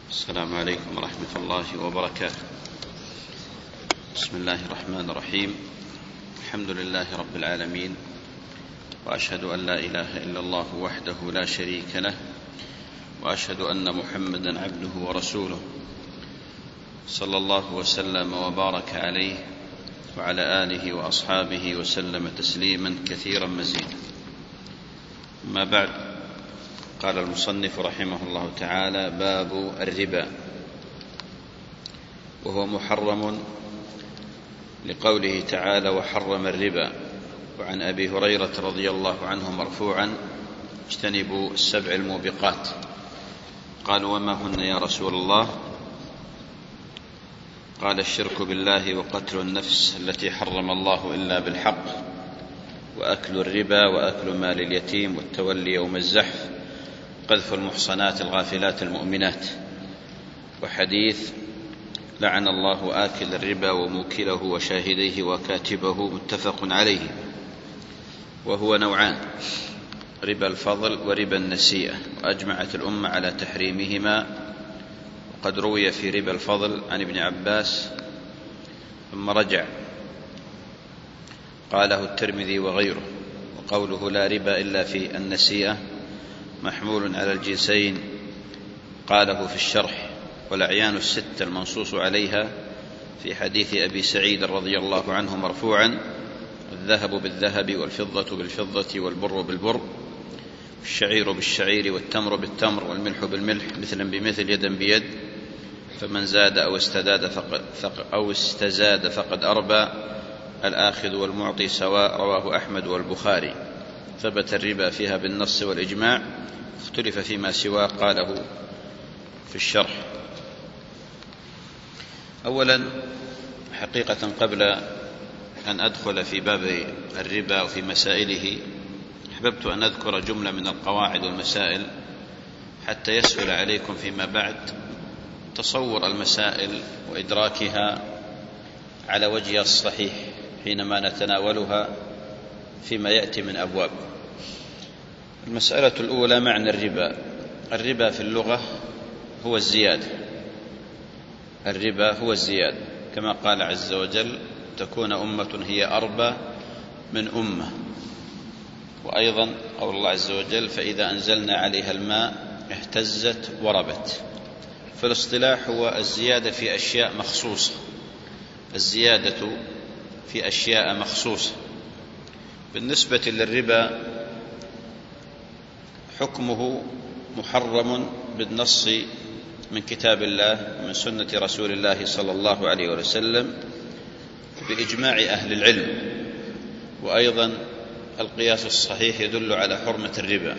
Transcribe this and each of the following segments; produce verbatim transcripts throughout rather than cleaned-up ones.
السلام عليكم ورحمة الله وبركاته. بسم الله الرحمن الرحيم. الحمد لله رب العالمين، وأشهد أن لا إله إلا الله وحده لا شريك له، وأشهد أن محمدا عبده ورسوله، صلى الله وسلم وبارك عليه وعلى آله وأصحابه وسلم تسليما كثيرا مزيدا. ما بعد، قال المصنف رحمه الله تعالى: باب الربا، وهو محرم لقوله تعالى: وحرم الربا. وعن أبي هريرة رضي الله عنه مرفوعا: اجتنبوا السبع الموبقات. قالوا: وما هن يا رسول الله؟ قال: الشرك بالله، وقتل النفس التي حرم الله إلا بالحق، وأكل الربا، وأكل مال اليتيم، والتولي يوم الزحف، قذف المحصنات الغافلات المؤمنات. وحديث: لعن الله آكل الربا وموكله وشاهديه وكاتبه، متفق عليه. وهو نوعان: ربا الفضل وربا النسيئة، وأجمعت الأمة على تحريمهما. وقد روي في ربا الفضل عن ابن عباس ثم رجع، قاله الترمذي وغيره. وقوله لا ربا إلا في النسيئة محمول على الجنسين، قاله في الشرح. والأعيان الستة المنصوص عليها في حديث أبي سعيد رضي الله عنه مرفوعا: الذهب بالذهب، والفضة بالفضة، والبر بالبر، الشعير بالشعير، والتمر بالتمر، والملح بالملح، مثلا بمثل، يدا بيد، فمن زاد أو استزاد فقد, أو استزاد فقد أربى، الآخذ والمعطي سواء. رواه أحمد والبخاري. ثبت الربا فيها بالنص والإجماع، اختلف فيما سواه، قاله في الشرح. أولا، حقيقة قبل أن أدخل في باب الربا وفي مسائله، أحببت أن أذكر جملة من القواعد والمسائل حتى يسهل عليكم فيما بعد تصور المسائل وإدراكها على وجهها الصحيح حينما نتناولها فيما يأتي من أبواب. المسألة الأولى: معنى الربا. الربا في اللغة هو الزيادة. الربا هو الزيادة، كما قال عز وجل: تكون أمة هي أربى من أمة. وأيضا قول الله عز وجل: فإذا أنزلنا عليها الماء اهتزت وربت. فالاصطلاح هو الزيادة في أشياء مخصوصة، الزيادة في أشياء مخصوصة. بالنسبة للربا، حكمه محرم بالنص من كتاب الله ومن سنة رسول الله صلى الله عليه وسلم بإجماع أهل العلم. وأيضا القياس الصحيح يدل على حرمة الربا.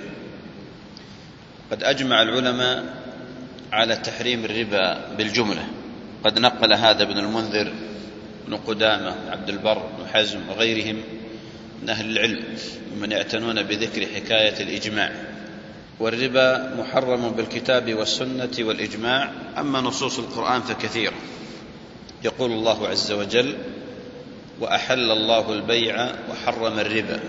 قد أجمع العلماء على تحريم الربا بالجملة. قد نقل هذا ابن المنذر، ابن قدامة، عبد البر، ابن حزم، وغيرهم من أهل العلم ومن يعتنون بذكر حكاية الإجماع. والربا محرم بالكتاب والسنة والإجماع. أما نصوص القرآن فكثيرة. يقول الله عز وجل: وأحل الله البيع وحرم الربا.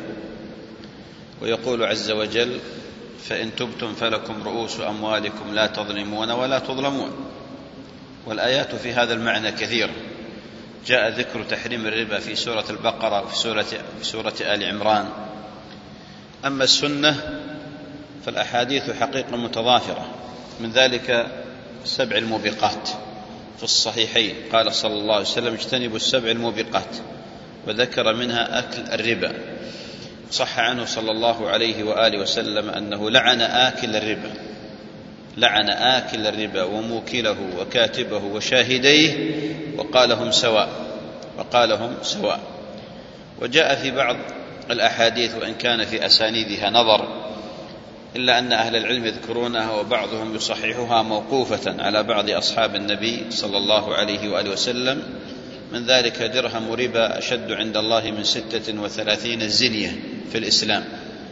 ويقول عز وجل: فإن تبتم فلكم رؤوس أموالكم لا تظلمون ولا تظلمون. والآيات في هذا المعنى كثيرة. جاء ذكر تحريم الربا في سورة البقرة وفي سورة, في سورة آل عمران. أما السنة فالأحاديث حقيقة متضافرة، من ذلك السبع الموبقات في الصحيحين. قال صلى الله عليه وسلم: اجتنبوا السبع الموبقات، وذكر منها أكل الربا. صح عنه صلى الله عليه وآله وسلم أنه لعن آكل الربا، لعن آكل الربا وموكله وكاتبه وشاهديه، وقالهم سواء، وقالهم سواء. وجاء في بعض الأحاديث، وإن كان في أسانيدها نظر، إلا أن أهل العلم يذكرونها وبعضهم يصححها موقوفة على بعض أصحاب النبي صلى الله عليه وآله وسلم. من ذلك: درهم ربا أشد عند الله من ستة وثلاثين زنية في الإسلام.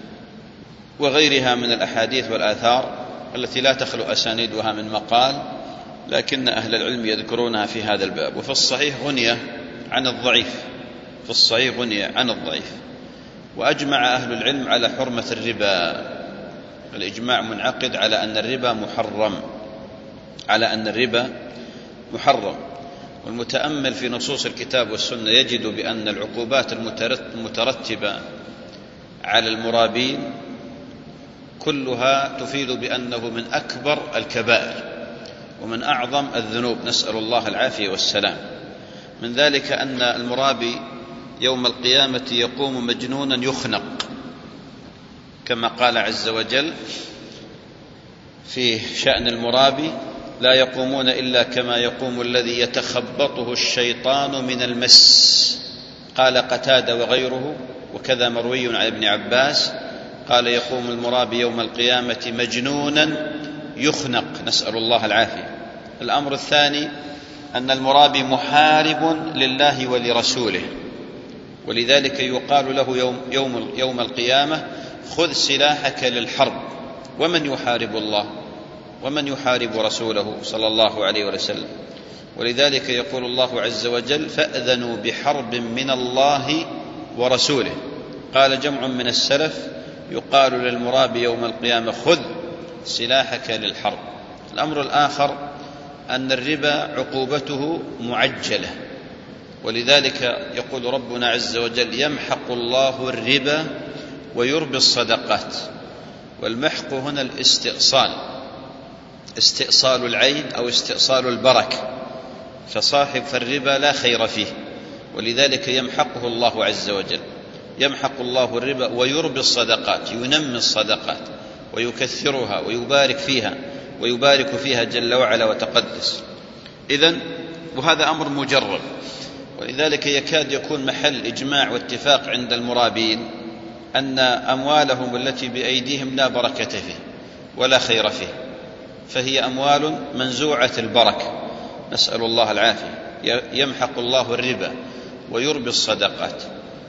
وغيرها من الأحاديث والآثار التي لا تخلو أسانيدها من مقال، لكن أهل العلم يذكرونها في هذا الباب. وفي الصحيح غنية عن الضعيف، في الصحيح غنية عن الضعيف. وأجمع أهل العلم على حرمة الربا. الإجماع منعقد على أن الربا محرم. على أن الربا محرم. والمتأمل في نصوص الكتاب والسنة يجد بأن العقوبات المترتبة على المرابين كلها تفيد بأنه من أكبر الكبائر ومن أعظم الذنوب، نسأل الله العافية والسلام. من ذلك أن المرابي يوم القيامة يقوم مجنونا يخنق، كما قال عز وجل في شأن المرابي: لا يقومون إلا كما يقوم الذي يتخبطه الشيطان من المس. قال قتادة وغيره، وكذا مروي عن ابن عباس قال: يقوم المرابي يوم القيامة مجنونا يخنق، نسأل الله العافية. الأمر الثاني أن المرابي محارب لله ولرسوله، ولذلك يقال له يوم, يوم, يوم القيامة: خذ سلاحك للحرب. ومن يحارب الله ومن يحارب رسوله صلى الله عليه وسلم؟ ولذلك يقول الله عز وجل: فأذنوا بحرب من الله ورسوله. قال جمع من السلف: يقال للمرابي يوم القيامة: خذ سلاحك للحرب. الأمر الآخر أن الربا عقوبته معجلة، ولذلك يقول ربنا عز وجل: يمحق الله الربا ويربي الصدقات. والمحق هنا الاستئصال، استئصال العين أو استئصال البركة، فصاحب الربا لا خير فيه، ولذلك يمحقه الله عز وجل. يمحق الله الربا ويربي الصدقات، ينمي الصدقات ويكثرها ويبارك فيها ويبارك فيها جل وعلا وتقدس. إذن وهذا أمر مجرب، ولذلك يكاد يكون محل إجماع واتفاق عند المرابين أن أموالهم التي بأيديهم لا بركة فيه ولا خير فيه، فهي أموال منزوعة البركة، نسأل الله العافية. يمحق الله الربا ويربي الصدقات،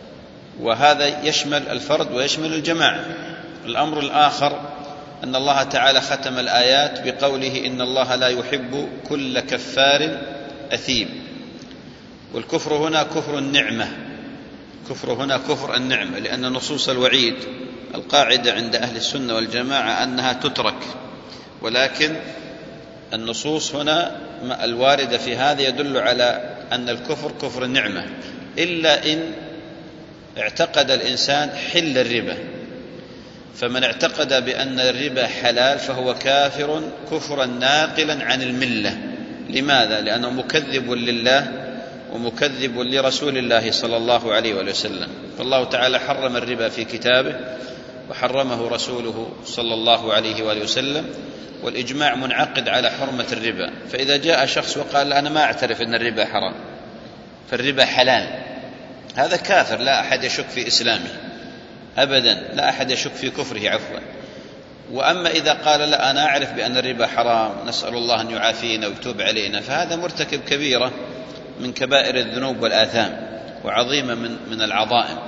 وهذا يشمل الفرد ويشمل الجماعة. الأمر الآخر أن الله تعالى ختم الآيات بقوله: إن الله لا يحب كل كفار أثيم. والكفر هنا كفر النعمة، كفر هنا كفر النعمة، لأن نصوص الوعيد القاعدة عند أهل السنة والجماعة أنها تترك، ولكن النصوص هنا الواردة في هذا يدل على أن الكفر كفر النعمة، إلا إن اعتقد الإنسان حل الربا. فمن اعتقد بأن الربا حلال فهو كافر كفرا ناقلا عن الملة. لماذا؟ لأنه مكذب لله ومكذب لرسول الله صلى الله عليه وسلم. فالله تعالى حرم الربا في كتابه وحرمه رسوله صلى الله عليه وآله وسلم، والإجماع منعقد على حرمة الربا. فإذا جاء شخص وقال: أنا ما أعترف أن الربا حرام، فالربا حلال، هذا كافر لا أحد يشك في إسلامه أبدا، لا أحد يشك في كفره عفوا. وأما إذا قال: لا أنا أعرف بأن الربا حرام، نسأل الله أن يعافينا ويتوب علينا، فهذا مرتكب كبيرة من كبائر الذنوب والآثام وعظيمة من من العظائم.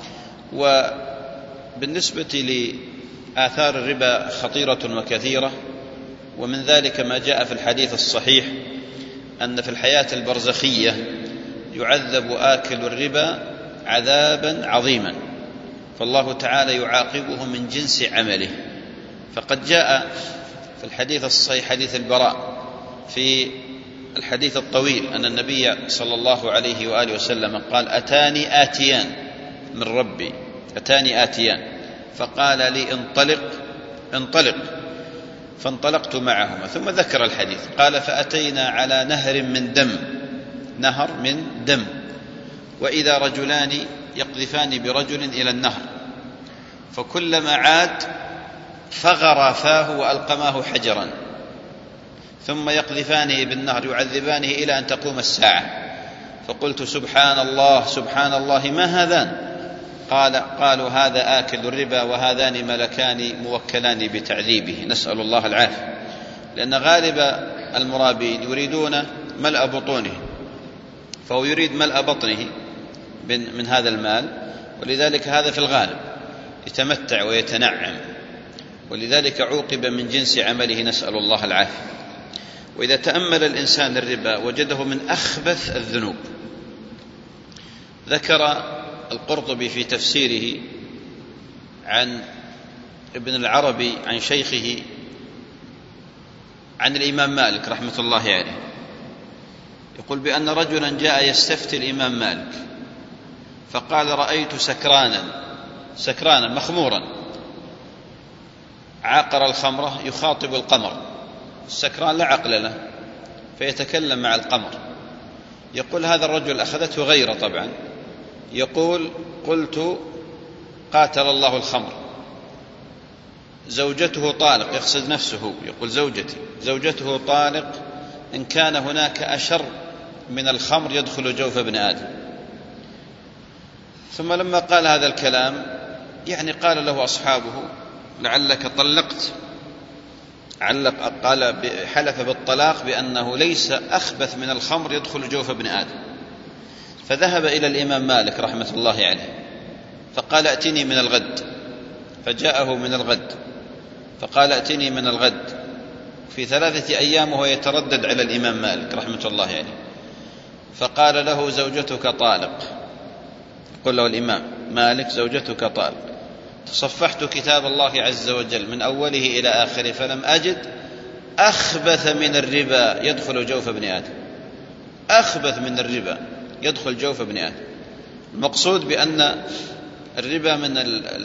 وبالنسبة لآثار الربا خطيرة وكثيرة، ومن ذلك ما جاء في الحديث الصحيح أن في الحياة البرزخية يعذب آكل الربا عذابا عظيما، فالله تعالى يعاقبه من جنس عمله. فقد جاء في الحديث الصحيح حديث البراء في الحديث الطويل أن النبي صلى الله عليه وآله وسلم قال: أتاني آتيان من ربي، أتاني آتيان، فقال لي: انطلق انطلق، فانطلقت معهما. ثم ذكر الحديث قال: فأتينا على نهر من دم، نهر من دم، وإذا رجلان يقذفان برجل إلى النهر، فكلما عاد فغر فاه وألقماه حجرا، ثم يقذفانه بالنهر يعذبانه إلى أن تقوم الساعة. فقلت: سبحان الله سبحان الله، ما هذان؟ قال قالوا: هذا آكل الربا وهذان ملكان موكلان بتعذيبه، نسأل الله العافية. لأن غالب المرابين يريدون ملء بطونه، فهو يريد ملء بطنه من هذا المال، ولذلك هذا في الغالب يتمتع ويتنعم، ولذلك عوقب من جنس عمله، نسأل الله العافية. وإذا تأمل الإنسان الربا وجده من أخبث الذنوب. ذكر القرطبي في تفسيره عن ابن العربي عن شيخه عن الإمام مالك رحمة الله عليه، يقول بأن رجلا جاء يستفتي الإمام مالك فقال: رأيت سكرانا سكرانا مخمورا عاقر الخمرة يخاطب القمر. السكران لا عقل له فيتكلم مع القمر. يقول هذا الرجل أخذته غيرة طبعا، يقول: قلت قاتل الله الخمر، زوجته طالق، يقصد نفسه، يقول زوجتي زوجته طالق، إن كان هناك أشر من الخمر يدخل جوف ابن آدم. ثم لما قال هذا الكلام يعني قال له أصحابه: لعلك طلقت، علق قال حلف بالطلاق بأنه ليس أخبث من الخمر يدخل جوف ابن آدم. فذهب إلى الإمام مالك رحمة الله عليه فقال: ائتني من الغد. فجاءه من الغد فقال: ائتني من الغد. في ثلاثة أيام وهو يتردد على الإمام مالك رحمة الله عليه، فقال له: زوجتك طالق. يقول له الإمام مالك: زوجتك طالق. تصفحت كتاب الله عز وجل من أوله إلى آخره فلم أجد أخبث من الربا يدخل جوف ابن آدم، أخبث من الربا يدخل جوف ابن آدم. المقصود بأن الربا من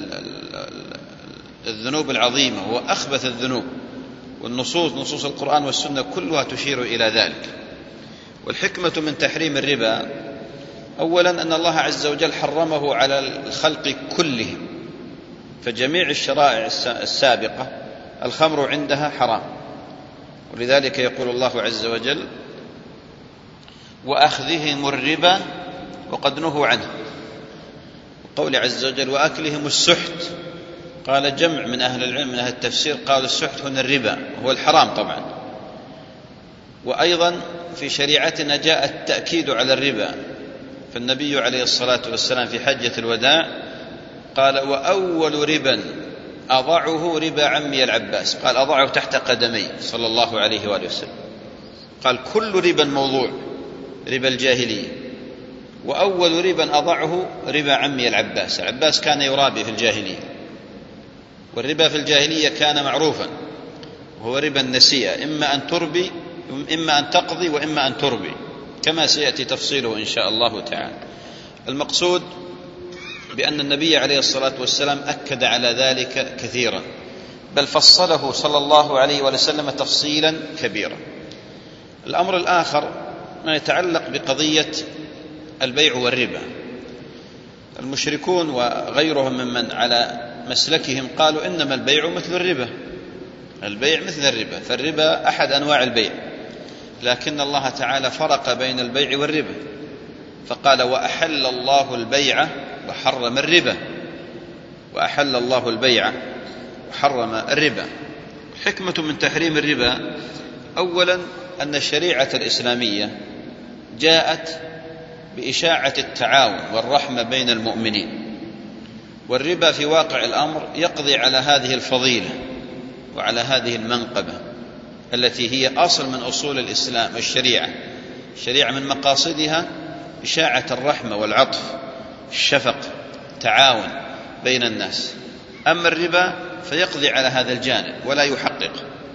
الذنوب العظيمة، هو أخبث الذنوب، والنصوص نصوص القرآن والسنة كلها تشير إلى ذلك. والحكمة من تحريم الربا أولا أن الله عز وجل حرمه على الخلق كلهم، فجميع الشرائع السابقة الخمر عندها حرام، ولذلك يقول الله عز وجل: وأخذهم الربا وقد نهوا عنه. وقول عز وجل: وأكلهم السحت. قال جمع من أهل العلم من أهل التفسير قال السحت هنا الربا وهو الحرام طبعا. وأيضا في شريعتنا جاء التأكيد على الربا، فالنبي عليه الصلاة والسلام في حجة الوداع قال: وأول ربا أضعه ربا عمي العباس. قال أضعه تحت قدمي صلى الله عليه وآله وسلم. قال كل ربا موضوع، ربا الجاهلية، وأول ربا أضعه ربا عمي العباس. العباس كان يرابي في الجاهلية، والربا في الجاهلية كان معروفا، وهو ربا النسيئة، إما أن تربي إما أن تقضي وإما أن تربي، كما سيأتي تفصيله إن شاء الله تعالى. المقصود بأن النبي عليه الصلاة والسلام أكد على ذلك كثيرا، بل فصله صلى الله عليه وسلم تفصيلا كبيرا. الأمر الآخر ما يتعلق بقضية البيع والربا. المشركون وغيرهم ممن على مسلكهم قالوا إنما البيع مثل الربا، البيع مثل الربا، فالربا أحد أنواع البيع، لكن الله تعالى فرق بين البيع والربا فقال: وأحل الله البيع وحرم الربا. وأحل الله البيع وحرم الربا. حكمة من تحريم الربا أولا أن الشريعة الإسلامية جاءت بإشاعة التعاون والرحمة بين المؤمنين، والربا في واقع الأمر يقضي على هذه الفضيلة وعلى هذه المنقبة التي هي أصل من أصول الإسلام. الشريعة الشريعة من مقاصدها إشاعة الرحمة والعطف، الشفق، تعاون بين الناس. أما الربا فيقضي على هذا الجانب ولا يحقق.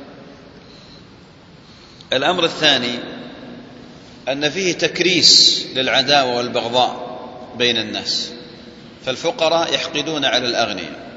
الأمر الثاني أن فيه تكريس للعداوة والبغضاء بين الناس، فالفقراء يحقدون على الأغنياء،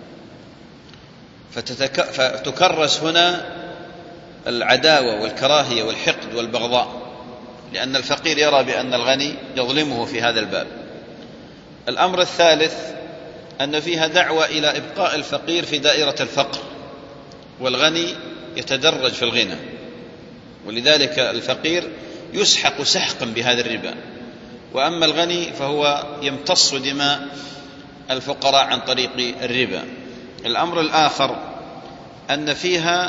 فتتك... فتكرس هنا العداوة والكراهية والحقد والبغضاء، لأن الفقير يرى بأن الغني يظلمه في هذا الباب. الأمر الثالث أن فيها دعوة إلى إبقاء الفقير في دائرة الفقر، والغني يتدرج في الغنى، ولذلك الفقير يسحق سحقا بهذا الربا، وأما الغني فهو يمتص دماء الفقراء عن طريق الربا. الأمر الآخر أن فيها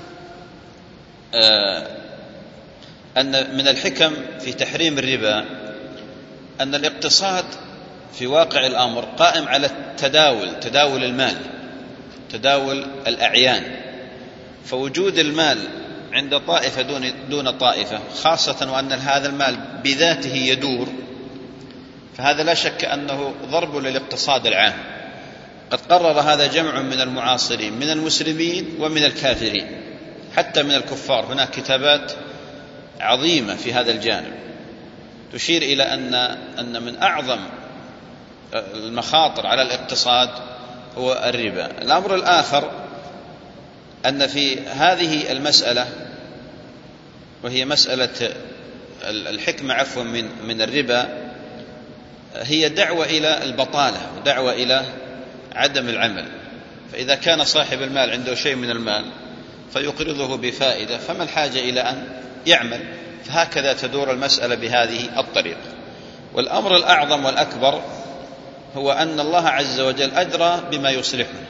آه أن من الحكم في تحريم الربا أن الاقتصاد في واقع الأمر قائم على التداول، تداول المال، تداول الأعيان، فوجود المال عند طائفة دون, دون طائفة، خاصة وأن هذا المال بذاته يدور، فهذا لا شك أنه ضرب للاقتصاد العام. قد قرر هذا جمع من المعاصرين من المسلمين ومن الكافرين، حتى من الكفار. هناك كتابات عظيمة في هذا الجانب تشير إلى أن أن من أعظم المخاطر على الاقتصاد هو الربا. الأمر الآخر أن في هذه المسألة، وهي مسألة الحكمة عفوا من من الربا، هي دعوة إلى البطالة ودعوة إلى عدم العمل. فإذا كان صاحب المال عنده شيء من المال فيقرضه بفائدة، فما الحاجة إلى أن يعمل؟ فهكذا تدور المسألة بهذه الطريقة. والأمر الأعظم والأكبر هو أن الله عز وجل أدرى بما يصلحنا،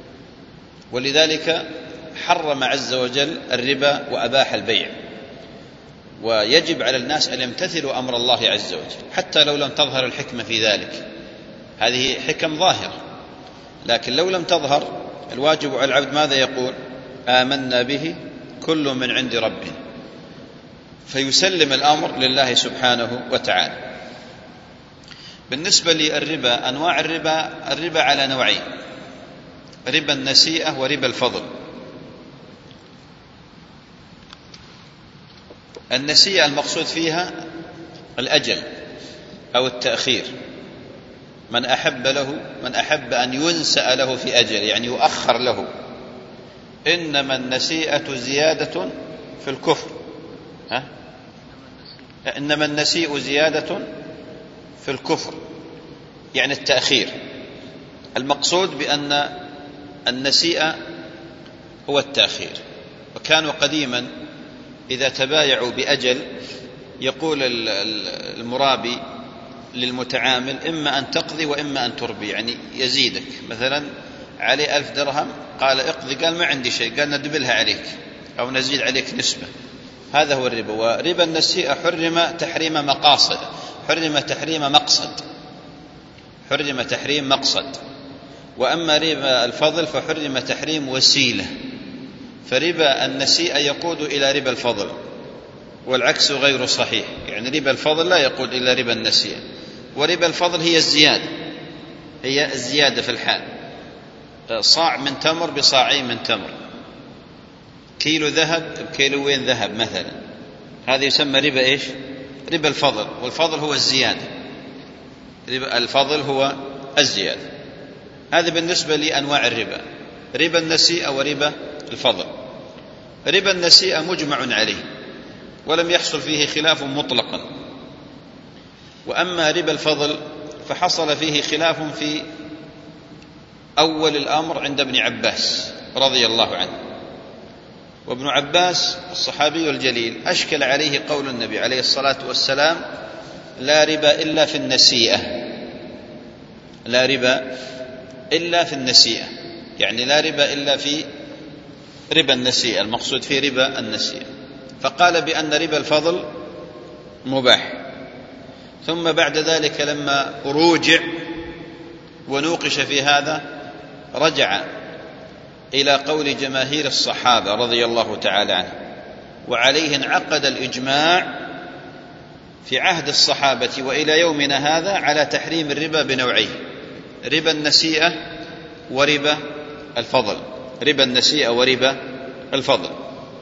ولذلك حرم عز وجل الربا وأباح البيع. ويجب على الناس أن يمتثلوا أمر الله عز وجل حتى لو لم تظهر الحكمة في ذلك. هذه حكم ظاهرة، لكن لو لم تظهر الواجب على العبد ماذا يقول؟ آمنا به كل من عند ربنا، فيسلم الأمر لله سبحانه وتعالى. بالنسبة للربا، أنواع الربا، الربا على نوعين: ربا النسيئة وربا الفضل. النسيئة المقصود فيها الأجل أو التأخير، من أحب له من أحب أن ينسأ له في أجل، يعني يؤخر له. إنما النسيئة زيادة في الكفر، ها؟ إنما النسيء زيادة في الكفر، يعني التأخير. المقصود بأن النسيئة هو التأخير. وكانوا قديما إذا تبايعوا بأجل يقول المرابي للمتعامل: إما أن تقضي وإما أن تربي، يعني يزيدك. مثلا عليه ألف درهم، قال اقضي، قال ما عندي شيء، قال ندبلها عليك أو نزيد عليك نسبة. هذا هو الربا. وربا النسيئة حرم تحريم مقاصد، حرم تحريم مقصد، حرم تحريم مقصد. وأما ربا الفضل فحرم تحريم وسيلة. فربا النسيئة يقود إلى ربا الفضل، والعكس غير صحيح، يعني ربا الفضل لا يقود إلى ربا النسيئة. وربا الفضل هي الزيادة، هي الزيادة في الحال. صاع من تمر بصاعين من تمر، كيلو ذهب بكيلوين ذهب مثلا، هذا يسمى ربا إيش؟ ربا الفضل. والفضل هو الزيادة، ربا الفضل هو الزيادة. هذا بالنسبة لأنواع الربا: ربا النسيئة وربا الفضل. ربا النسيئة مجمع عليه ولم يحصل فيه خلاف مطلقا. وأما ربا الفضل فحصل فيه خلاف في أول الأمر عند ابن عباس رضي الله عنه. وابن عباس الصحابي الجليل أشكل عليه قول النبي عليه الصلاة والسلام: لا ربا إلا في النسيئة، لا ربا إلا في النسيئة، يعني لا ربا إلا في ربا النسيئة، المقصود في ربا النسيئة. فقال بأن ربا الفضل مباح. ثم بعد ذلك لما روجع ونوقش في هذا رجع إلى قول جماهير الصحابة رضي الله تعالى عنهم، وعليه انعقد الإجماع في عهد الصحابة وإلى يومنا هذا على تحريم الربا بنوعيه: ربا النسيئة وربا الفضل، ربا النسيئة وربا الفضل.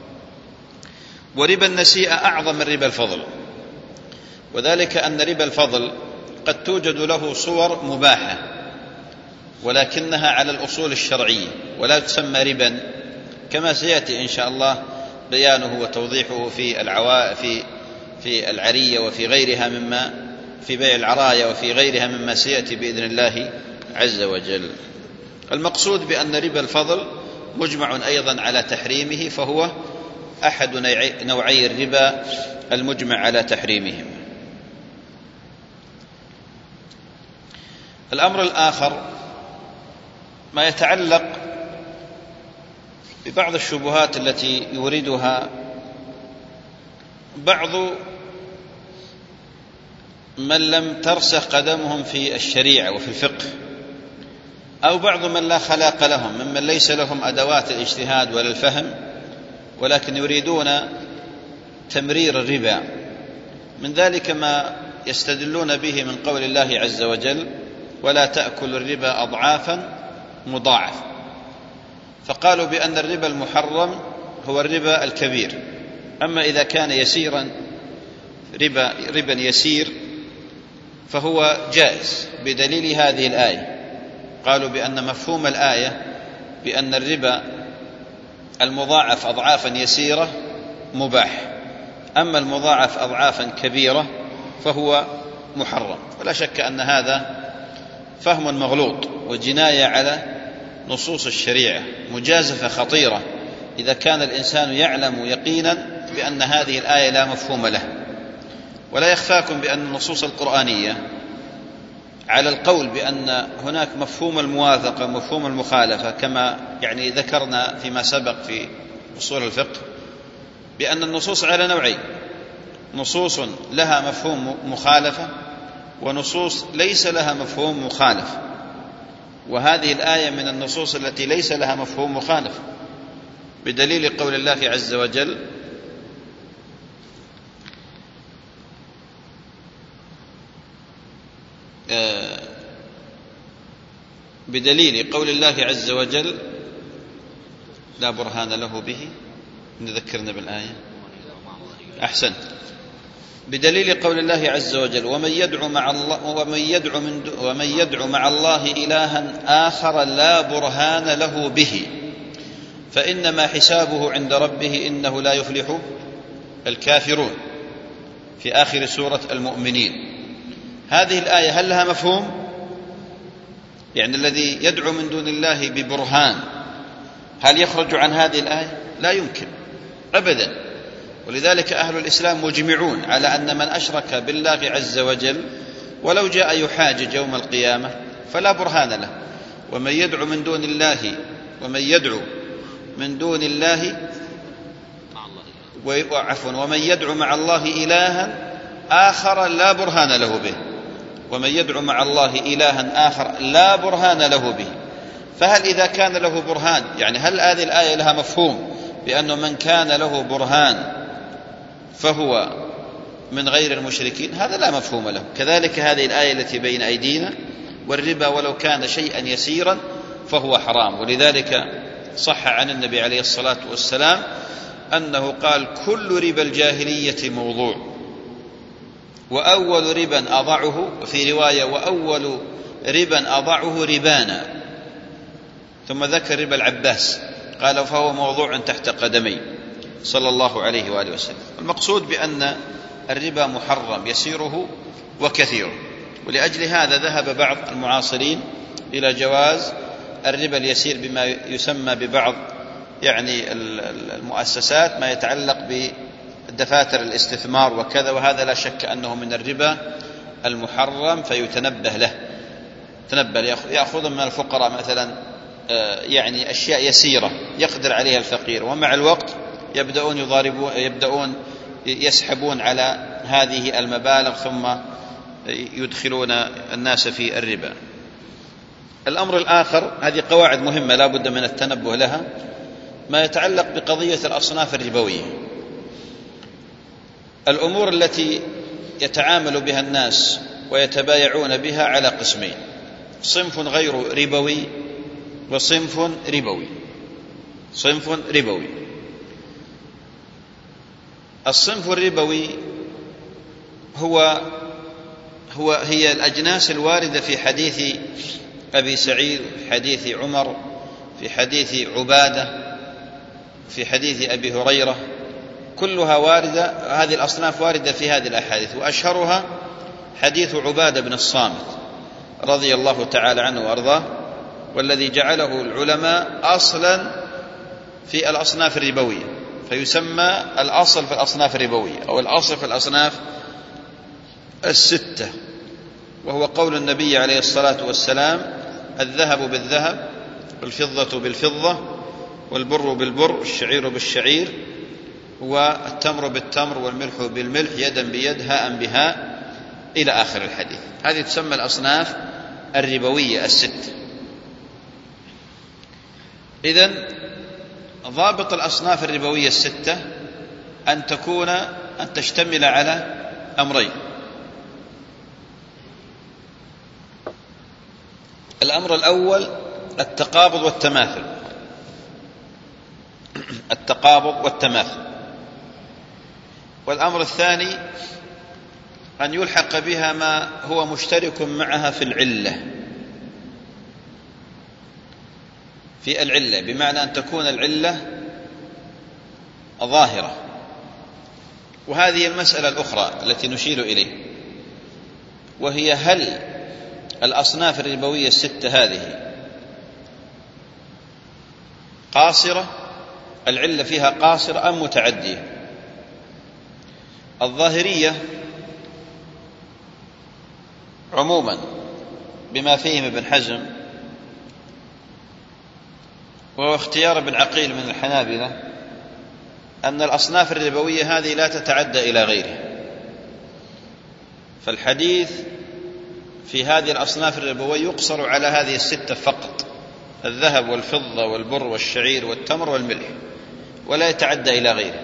وربا النسيئة أعظم من ربا الفضل، وذلك أن ربا الفضل قد توجد له صور مباحة ولكنها على الأصول الشرعية ولا تسمى ربا، كما سيأتي إن شاء الله بيانه وتوضيحه في العوا في في العرية وفي غيرها مما في بيع العرايا وفي غيرها مما سيأتي بإذن الله عز وجل. المقصود بأن ربا الفضل مجمع أيضا على تحريمه، فهو أحد نوعي الربا المجمع على تحريمهم. الأمر الآخر ما يتعلق ببعض الشبهات التي يوردها بعض من لم ترسخ قدمهم في الشريعة وفي الفقه، أو بعض من لا خلاق لهم، ممن ليس لهم أدوات الاجتهاد ولا الفهم، ولكن يريدون تمرير الربا. من ذلك ما يستدلون به من قول الله عز وجل: ولا تأكل الربا أضعافا مضاعفة. فقالوا بأن الربا المحرم هو الربا الكبير. أما إذا كان يسيرا ربا, ربا يسير فهو جائز بدليل هذه الآية. قالوا بأن مفهوم الآية بأن الربا المضاعف أضعافا يسيرة مباح، أما المضاعف أضعافا كبيرة فهو محرم. ولا شك أن هذا فهم مغلوط وجناية على نصوص الشريعة، مجازفة خطيرة إذا كان الإنسان يعلم يقينا بأن هذه الآية لا مفهوم له. ولا يخفاكم بأن النصوص القرآنية على القول بأن هناك مفهوم الموافقة مفهوم المخالفة، كما يعني ذكرنا فيما سبق في أصول الفقه، بأن النصوص على نوعين: نصوص لها مفهوم مخالفة ونصوص ليس لها مفهوم مخالفة. وهذه الآية من النصوص التي ليس لها مفهوم مخالفة، بدليل قول الله عز وجل: بدليل قول الله عز وجل لا برهان له به. نذكرنا بالآية. أحسنت. بدليل قول الله عز وجل: ومن يدعو مع الله ومن يدعو من ومن يدعو مع الله إلها آخر لا برهان له به فإنما حسابه عند ربه إنه لا يفلح الكافرون، في آخر سورة المؤمنين. هذه الآية هل لها مفهوم؟ يعني الذي يدعو من دون الله ببرهان هل يخرج عن هذه الآية؟ لا يمكن أبدا. ولذلك أهل الإسلام مجمعون على أن من أشرك بالله عز وجل ولو جاء يحاجج يوم القيامة فلا برهان له. ومن يدعو من دون الله ومن يدعو من دون الله وعفوا ومن يدعو مع الله إلها آخر لا برهان له به ومن يدعو مع الله إلها آخر لا برهان له به. فهل إذا كان له برهان، يعني هل هذه الآية لها مفهوم بأنه من كان له برهان فهو من غير المشركين؟ هذا لا مفهوم له. كذلك هذه الآية التي بين أيدينا: والربا ولو كان شيئا يسيرا فهو حرام. ولذلك صح عن النبي عليه الصلاة والسلام أنه قال: كل ربا الجاهلية موضوع، وأول ربا أضعه، في رواية: وأول ربا أضعه ربانا. ثم ذكر ربا العباس قال: فهو موضوع تحت قدمي، صلى الله عليه وآله وسلم. المقصود بأن الربا محرم يسيره وكثيره. ولأجل هذا ذهب بعض المعاصرين إلى جواز الربا اليسير بما يسمى ببعض يعني المؤسسات ما يتعلق بدفاتر الاستثمار وكذا، وهذا لا شك أنه من الربا المحرم فيتنبه له. تنبه يأخذ من الفقراء مثلا يعني أشياء يسيرة يقدر عليها الفقير، ومع الوقت يبدأون يضاربون يبدأون يسحبون على هذه المبالغ ثم يدخلون الناس في الربا. الأمر الآخر، هذه قواعد مهمة لا بد من التنبه لها، ما يتعلق بقضية الأصناف الربوية. الأمور التي يتعامل بها الناس ويتبايعون بها على قسمين: صنف غير ربوي وصنف ربوي. صنف ربوي. الصنف الربوي هو هو هي الأجناس الواردة في حديث أبي سعيد، في حديث عمر، في حديث عبادة، في حديث أبي هريرة، كلها واردة. هذه الأصناف واردة في هذه الأحاديث، وأشهرها حديث عبادة بن الصامت رضي الله تعالى عنه وأرضاه، والذي جعله العلماء أصلا في الأصناف الربوية، فيسمى الأصل في الأصناف الربوية أو الأصل في الأصناف الستة. وهو قول النبي عليه الصلاة والسلام: الذهب بالذهب والفضة بالفضة والبر بالبر والشعير بالشعير والتمر بالتمر والملح بالملح يدا بيد هاء بهاء، إلى آخر الحديث. هذه تسمى الأصناف الربوية الست. إذن ضابط الأصناف الربوية الستة أن تكون أن تشتمل على أمرين: الأمر الأول التقابض والتماثل. التقابض والتماثل. والأمر الثاني أن يلحق بها ما هو مشترك معها في العلة، في العلة بمعنى أن تكون العلة ظاهرة. وهذه المسألة الأخرى التي نشير إليه، وهي هل الأصناف الربوية الستة هذه قاصرة، العلة فيها قاصرة أم متعدية؟ الظاهرية عموما بما فيهم ابن حزم وهو اختيار ابن عقيل من الحنابلة أن الأصناف الربوية هذه لا تتعدى إلى غيرها، فالحديث في هذه الأصناف الربوية يقصر على هذه الستة فقط: الذهب والفضة والبر والشعير والتمر والملح، ولا يتعدى إلى غيره.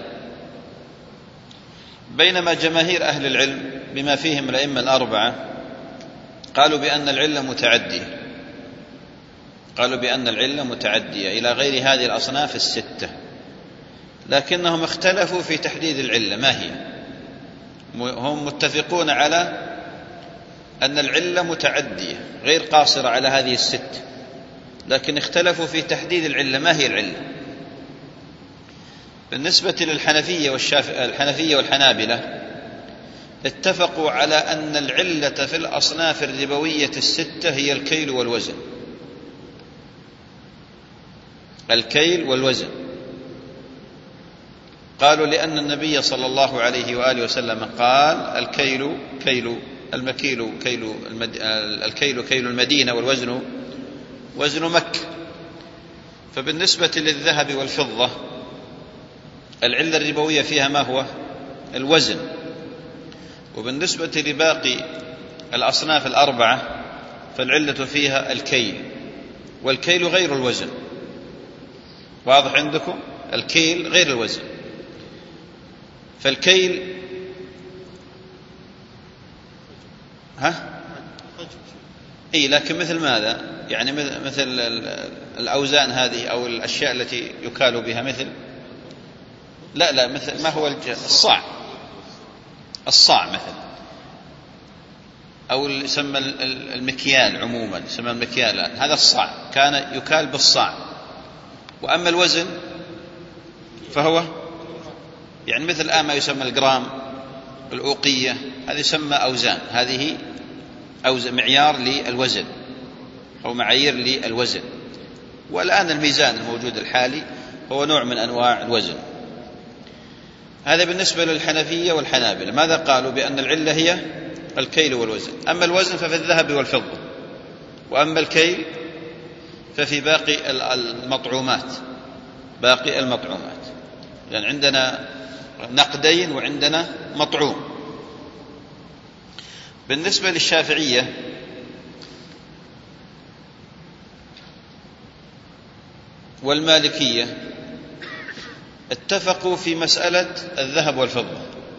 بينما جماهير أهل العلم بما فيهم الأئمة الأربعة قالوا بأن العلة متعدية، قالوا بأن العلة متعدية إلى غير هذه الأصناف الستة، لكنهم اختلفوا في تحديد العلة ما هي. هم متفقون على أن العلة متعدية غير قاصرة على هذه الست، لكن اختلفوا في تحديد العلة ما هي العلة. بالنسبة للحنفية والشافعية الحنفية والحنابلة اتفقوا على أن العلة في الأصناف الربوية الستة هي الكيل والوزن، الكيل والوزن. قالوا لأن النبي صلى الله عليه وآله وسلم قال: الكيل كيل المكيل كيل المد... الكيل كيل المدينة والوزن وزن مكة. فبالنسبة للذهب والفضة العلة الربوية فيها ما هو؟ الوزن. وبالنسبة لباقي الأصناف الأربعة فالعلة فيها الكيل، والكيل غير الوزن. واضح عندكم؟ الكيل غير الوزن. فالكيل ها اي لكن مثل ماذا؟ يعني مثل الأوزان هذه أو الأشياء التي يكال بها، مثل لا لا مثل ما هو الصاع، الصاع مثل، أو يسمى المكيال عموما، يسمى المكيال الآن، هذا الصاع كان يكال بالصاع. وأما الوزن فهو يعني مثل الآن ما يسمى الجرام، الأوقية، هذه يسمى أوزان، هذه أوزان معيار للوزن أو معايير للوزن. والآن الميزان الموجود الحالي هو نوع من أنواع الوزن. هذا بالنسبة للحنفية والحنابلة. ماذا قالوا؟ بأن العلة هي الكيل والوزن. أما الوزن ففي الذهب والفضة، وأما الكيل ففي باقي المطعومات، باقي المطعومات، لأن يعني عندنا نقدين وعندنا مطعوم. بالنسبة للشافعية والمالكية اتفقوا في مسألة الذهب والفضة،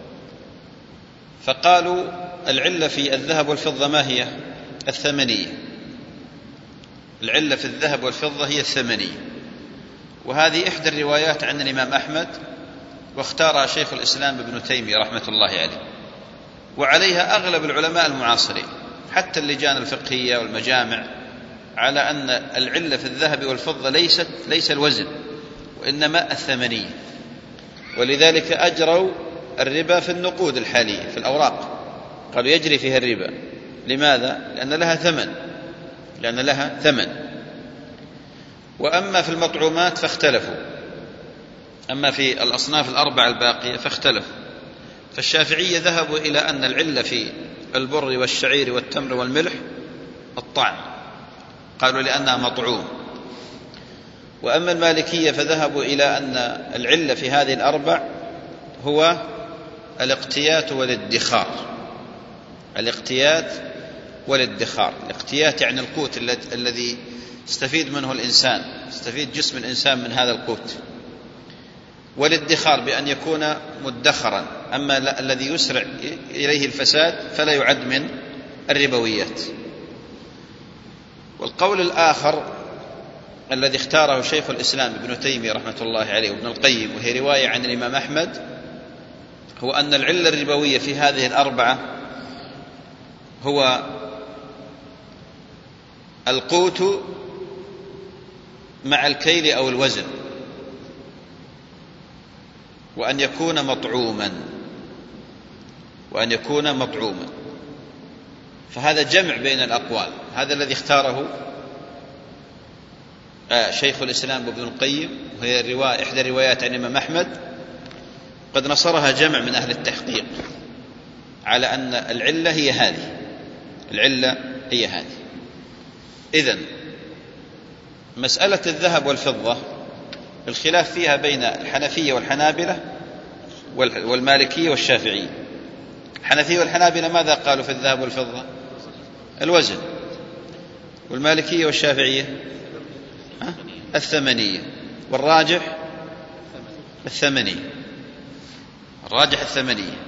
فقالوا العلة في الذهب والفضة ما هي؟ الثمنية. العلة في الذهب والفضة هي الثمنية، وهذه إحدى الروايات عن الإمام أحمد، واختارها شيخ الإسلام ابن تيمية رحمة الله عليه، وعليها أغلب العلماء المعاصرين حتى اللجان الفقهية والمجامع، على أن العلة في الذهب والفضة ليست ليس الوزن وإنما الثمنية. ولذلك أجروا الربا في النقود الحالية، في الأوراق، قالوا يجري فيها الربا. لماذا؟ لأن لها ثمن، لأن لها ثمن. وأما في المطعومات فاختلفوا، أما في الأصناف الأربعة الباقية فاختلفوا. فالشافعية ذهبوا إلى أن العلة في البر والشعير والتمر والملح الطعم، قالوا لأنها مطعوم. وأما المالكية فذهبوا إلى أن العلة في هذه الأربع هو الاقتيات والادخار. الاقتيات والادخار، الاقتيات يعني القوت الذي يستفيد منه الإنسان، يستفيد جسم الإنسان من هذا القوت. والادخار بأن يكون مدخرا. أما الذي يسرع إليه الفساد فلا يعد من الربويات. والقول الآخر الذي اختاره شيخ الإسلام ابن تيمية رحمة الله عليه وابن القيم، وهي رواية عن الإمام أحمد، هو أن العلة الربوية في هذه الأربعة هو القوت مع الكيل أو الوزن، وأن يكون مطعوما وأن يكون مطعوما فهذا جمع بين الأقوال. هذا الذي اختاره شيخ الإسلام ابن القيم، وهي الرواية إحدى روايات عن الإمام أحمد، قد نصرها جمع من أهل التحقيق على أن العلة هي هذه، العلة هي هذه. إذن مسألة الذهب والفضة الخلاف فيها بين الحنفية والحنابلة والمالكية والشافعية. الحنفية والحنابلة ماذا قالوا في الذهب والفضة؟ الوزن. والمالكية والشافعية الثمنية. والراجح الثمنية، الراجح الثمنية.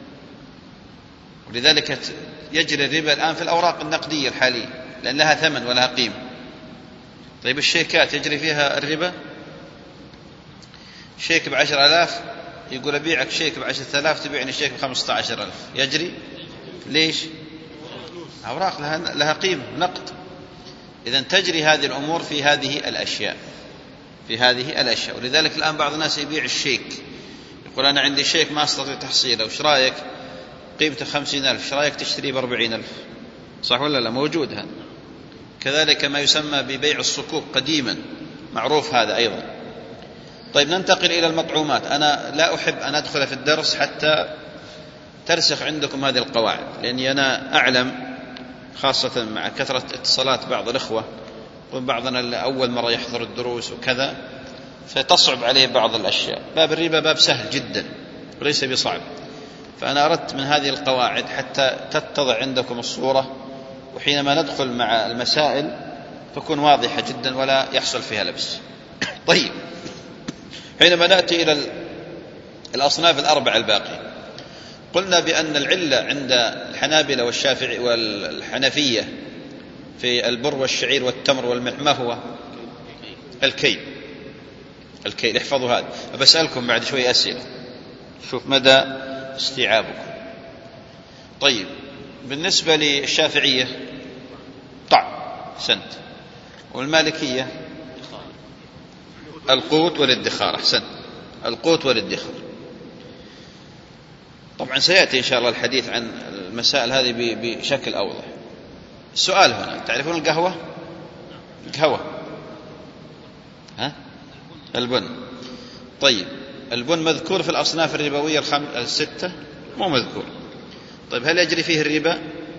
ولذلك يجري الربا الآن في الأوراق النقدية الحالية لأن لها ثمن ولها قيمة. طيب الشيكات يجري فيها الربا؟ شيك بعشر آلاف يقول أبيعك شيك بعشرة آلاف تبيعني شيك بخمسة عشر ألف، يجري؟ ليش؟ أوراق لها, لها قيمة، نقد. إذن تجري هذه الأمور في هذه الأشياء، في هذه الأشياء. ولذلك الآن بعض الناس يبيع الشيك، يقول أنا عندي شيك ما أستطيع تحصيله، وش رأيك؟ قيمته خمسين ألف، وش رأيك تشتري بأربعين ألف؟ صح ولا لا؟ موجود هذا. كذلك ما يسمى ببيع الصكوك قديما، معروف هذا أيضا. طيب ننتقل إلى المطعومات. أنا لا أحب أن أدخل في الدرس حتى ترسخ عندكم هذه القواعد، لأني أنا أعلم خاصة مع كثرة اتصالات بعض الإخوة، وبعضنا أول مرة يحضر الدروس وكذا، فتصعب عليه بعض الأشياء. باب الربا باب سهل جدا وليس بصعب، فأنا أردت من هذه القواعد حتى تتضح عندكم الصورة، وحينما ندخل مع المسائل تكون واضحة جدا ولا يحصل فيها لبس. طيب حينما نأتي إلى الأصناف الأربعة الباقية، قلنا بأن العلة عند الحنابلة والشافعي والحنفية في البر والشعير والتمر والملح ما هو؟ الكيل. الكيل، احفظوا هذا. بسألكم بعد شوي أسئلة شوف مدى استيعابكم. طيب بالنسبة للشافعية طعم سنت، والمالكية القوت والادخار. أحسن، القوت والادخار. طبعا سيأتي إن شاء الله الحديث عن المسائل هذه بشكل أوضح. السؤال هنا، تعرفون القهوة؟ القهوة ها؟ البن. طيب البن مذكور في الأصناف الربوية الخم... الستة؟ مو مذكور. طيب هل يجري فيه الربا؟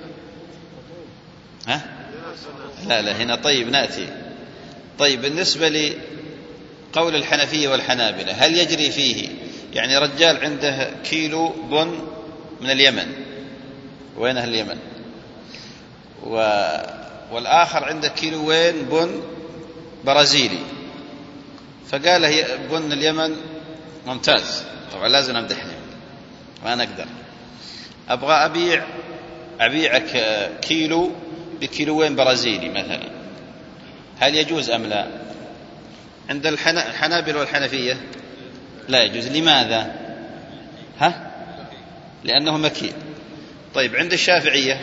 ها؟ لا لا هنا. طيب نأتي. طيب بالنسبة لقول الحنفية والحنابلة هل يجري فيه، يعني رجال عنده كيلو بن من اليمن، وين أهل اليمن؟ و... والآخر عنده كيلوين بن برازيلي، فقال له بن اليمن ممتاز، طبعا لازم أمدحني ما نقدر، أبغى أبيع أبيعك كيلو بكيلوين برازيلي مثلا، هل يجوز أم لا؟ عند الحنابلة والحنفية لا يجوز. لماذا؟ ها؟ لأنه مكيل. طيب عند الشافعية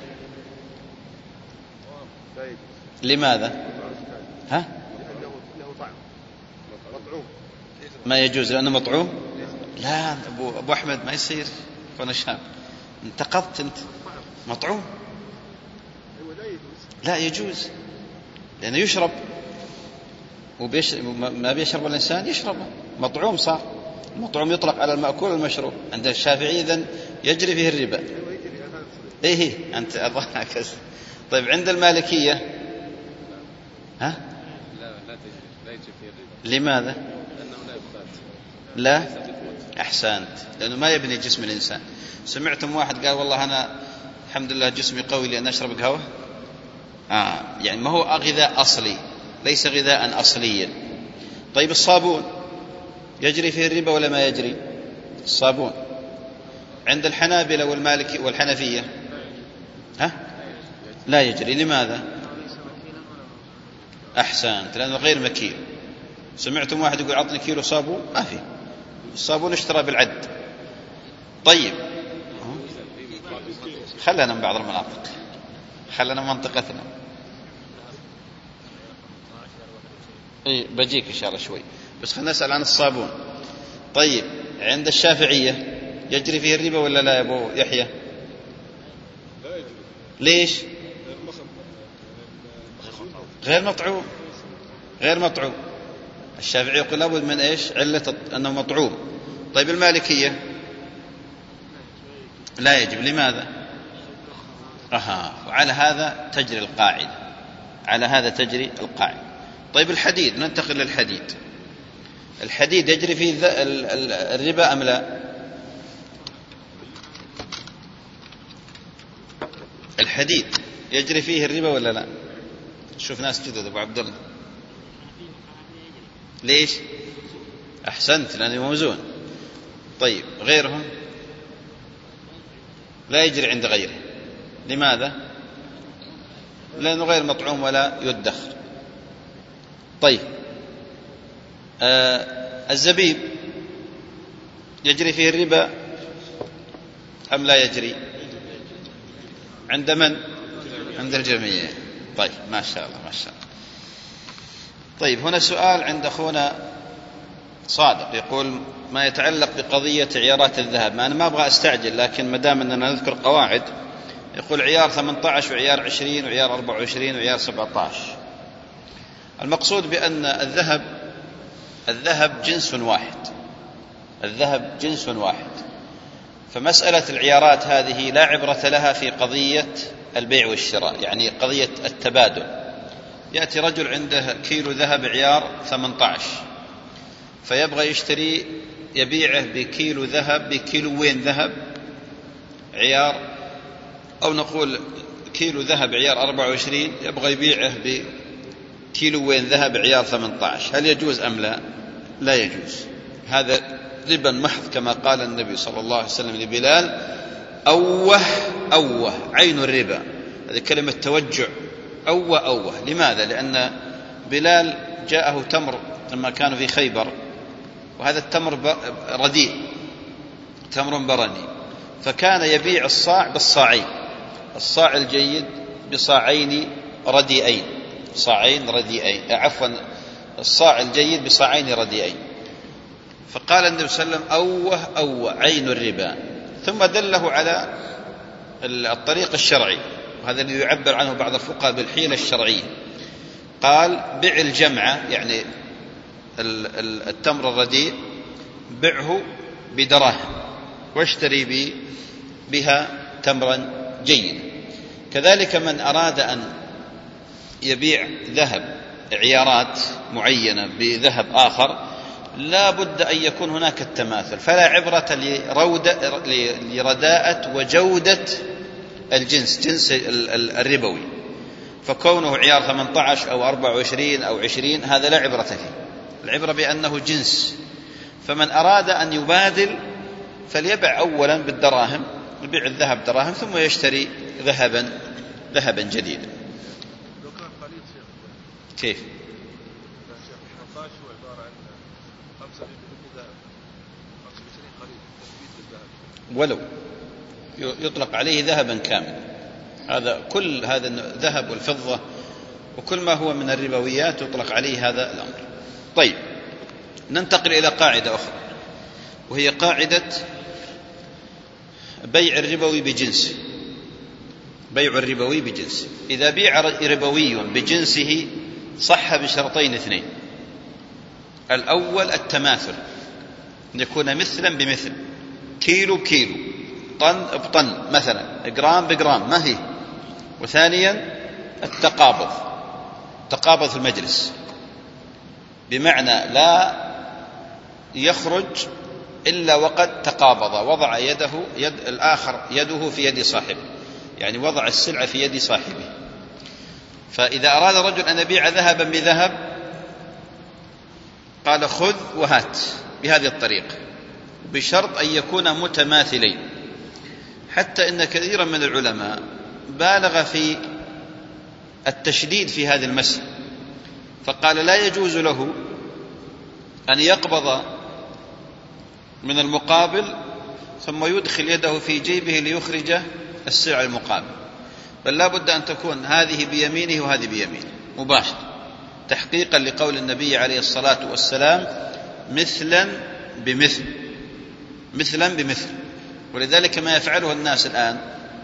لماذا؟ ها؟ ما يجوز لأنه مطعوم. لا أبو, أبو أحمد ما يصير، فأنا شاب انتقضت أنت. مطعوم لا يجوز لأنه يشرب، وبيشرب ما بيشرب الإنسان يشربه، مطعوم صار. المطعوم يطلق على المأكول والمشروب. عند الشافعي إذن يجري فيه الربا. إيه أنت أضحك. طيب عند المالكية ها؟ لماذا؟ لا أحسنت، لأنه ما يبني جسم الإنسان. سمعتم واحد قال والله أنا الحمد لله جسمي قوي لأن أشرب قهوة؟ آه يعني ما هو غذاء أصلي، ليس غذاء أصليا. طيب الصابون يجري فيه الربا ولا ما يجري؟ الصابون عند الحنابلة والمالكي والحنفية ها؟ لا يجري. لماذا؟ أحسنت، لأنه غير مكيل. سمعتم واحد يقول أعطني كيلو صابون؟ ما في، الصابون اشترى بالعد. طيب خلنا من بعض المناطق، خلنا منطقتنا. إيه بجيك إن شاء الله شوي، بس خلنا نسأل عن الصابون. طيب عند الشافعية يجري فيه الربا ولا لا يا أبو يحيى؟ ليش؟ غير مطعوم، غير مطعوم. الشافعي يقول لابد من إيش؟ علة أنه مطعوم. طيب المالكية لا يجب، لماذا؟ أها، وعلى هذا تجري القاعدة، على هذا تجري القاعدة. طيب الحديد، ننتقل للحديد. الحديد يجري فيه الربا أم لا؟ الحديد يجري فيه الربا ولا لا؟ شوف ناس جدد أبو عبد الله. ليش؟ أحسنت، لأنه موزون. طيب غيرهم لا يجري عند غيره، لماذا؟ لأنه غير مطعوم ولا يدخر. طيب آه الزبيب يجري فيه الربا أم لا يجري؟ عند من؟ عند الجميع. طيب ما شاء الله ما شاء الله. طيب هنا سؤال عند أخونا صادق، يقول ما يتعلق بقضية عيارات الذهب. ما أنا ما أبغى أستعجل، لكن ما دام أننا نذكر قواعد. يقول عيار ثمانية عشر وعيار عشرين وعيار أربعة وعشرين وعيار سبعة عشر. المقصود بأن الذهب الذهب جنس واحد، الذهب جنس واحد. فمسألة العيارات هذه لا عبرة لها في قضية البيع والشراء، يعني قضية التبادل. يأتي رجل عنده كيلو ذهب عيار ثمانية عشر، فيبغى يشتري يبيعه بكيلو ذهب بكيلوين ذهب عيار، أو نقول كيلو ذهب عيار أربعة وعشرين يبغى يبيعه بكيلوين ذهب عيار ثمانية عشر. هل يجوز أم لا؟ لا يجوز. هذا ربا محض، كما قال النبي صلى الله عليه وسلم لبلال: أوه أوه عين الربا. هذه كلمة توجع، أوه أوه. لماذا؟ لأن بلال جاءه تمر لما كانوا في خيبر، وهذا التمر رديء، تمر برني، فكان يبيع الصاع بالصاعين، الصاع الجيد بصاعين رديئين، صاعين رديئين، عفوا الصاع الجيد بصاعين رديئين. فقال النبي صلى الله عليه وسلم: أوه أوه عين الربا. ثم دله على الطريق الشرعي، وهذا الذي يعبر عنه بعض الفقهاء بالحيلة الشرعية. قال: بع الجمعة، يعني التمر الرديء بعه بدراهم واشتري بها تمرا جيدا. كذلك من أراد أن يبيع ذهب عيارات معينة بذهب آخر لا بد أن يكون هناك التماثل، فلا عبرة لرداءة وجودة الجنس، جنس الربوي. فكونه عيار ثمانية عشر أو أربعة وعشرين أو عشرين هذا لا عبرة فيه، العبرة بأنه جنس. فمن أراد أن يبادل فليبع أولا بالدراهم، يبيع الذهب دراهم ثم يشتري ذهبا ذهبا جديدا. كيف؟ ولو يطلق عليه ذهبا كاملا، هذا كل هذا الذهب والفضة وكل ما هو من الربويات يطلق عليه هذا الأمر. طيب ننتقل إلى قاعدة أخرى، وهي قاعدة بيع الربوي بجنسه. بيع الربوي بجنسه، إذا بيع ربوي بجنسه صح بشرطين اثنين: الأول التماثل، أن يكون مثلا بمثل، كيلو كيلو، طن بطن مثلا، جرام بجرام، ما هي. وثانيا التقابض، تقابض في المجلس، بمعنى لا يخرج إلا وقد تقابض، وضع يده يد الآخر يده في يد صاحبه، يعني وضع السلعة في يد صاحبه. فإذا أراد رجل أن يبيع ذهبا بذهب قال: خذ وهات بهذه الطريقة، بشرط أن يكون متماثلين. حتى إن كثيرا من العلماء بالغ في التشديد في هذه المسألة، فقال لا يجوز له أن يقبض من المقابل ثم يدخل يده في جيبه ليخرج السلع المقابل، بل لا بد أن تكون هذه بيمينه وهذه بيمينه مباشر، تحقيقا لقول النبي عليه الصلاة والسلام مثلا بمثل، مثلا بمثل. ولذلك ما يفعله الناس الآن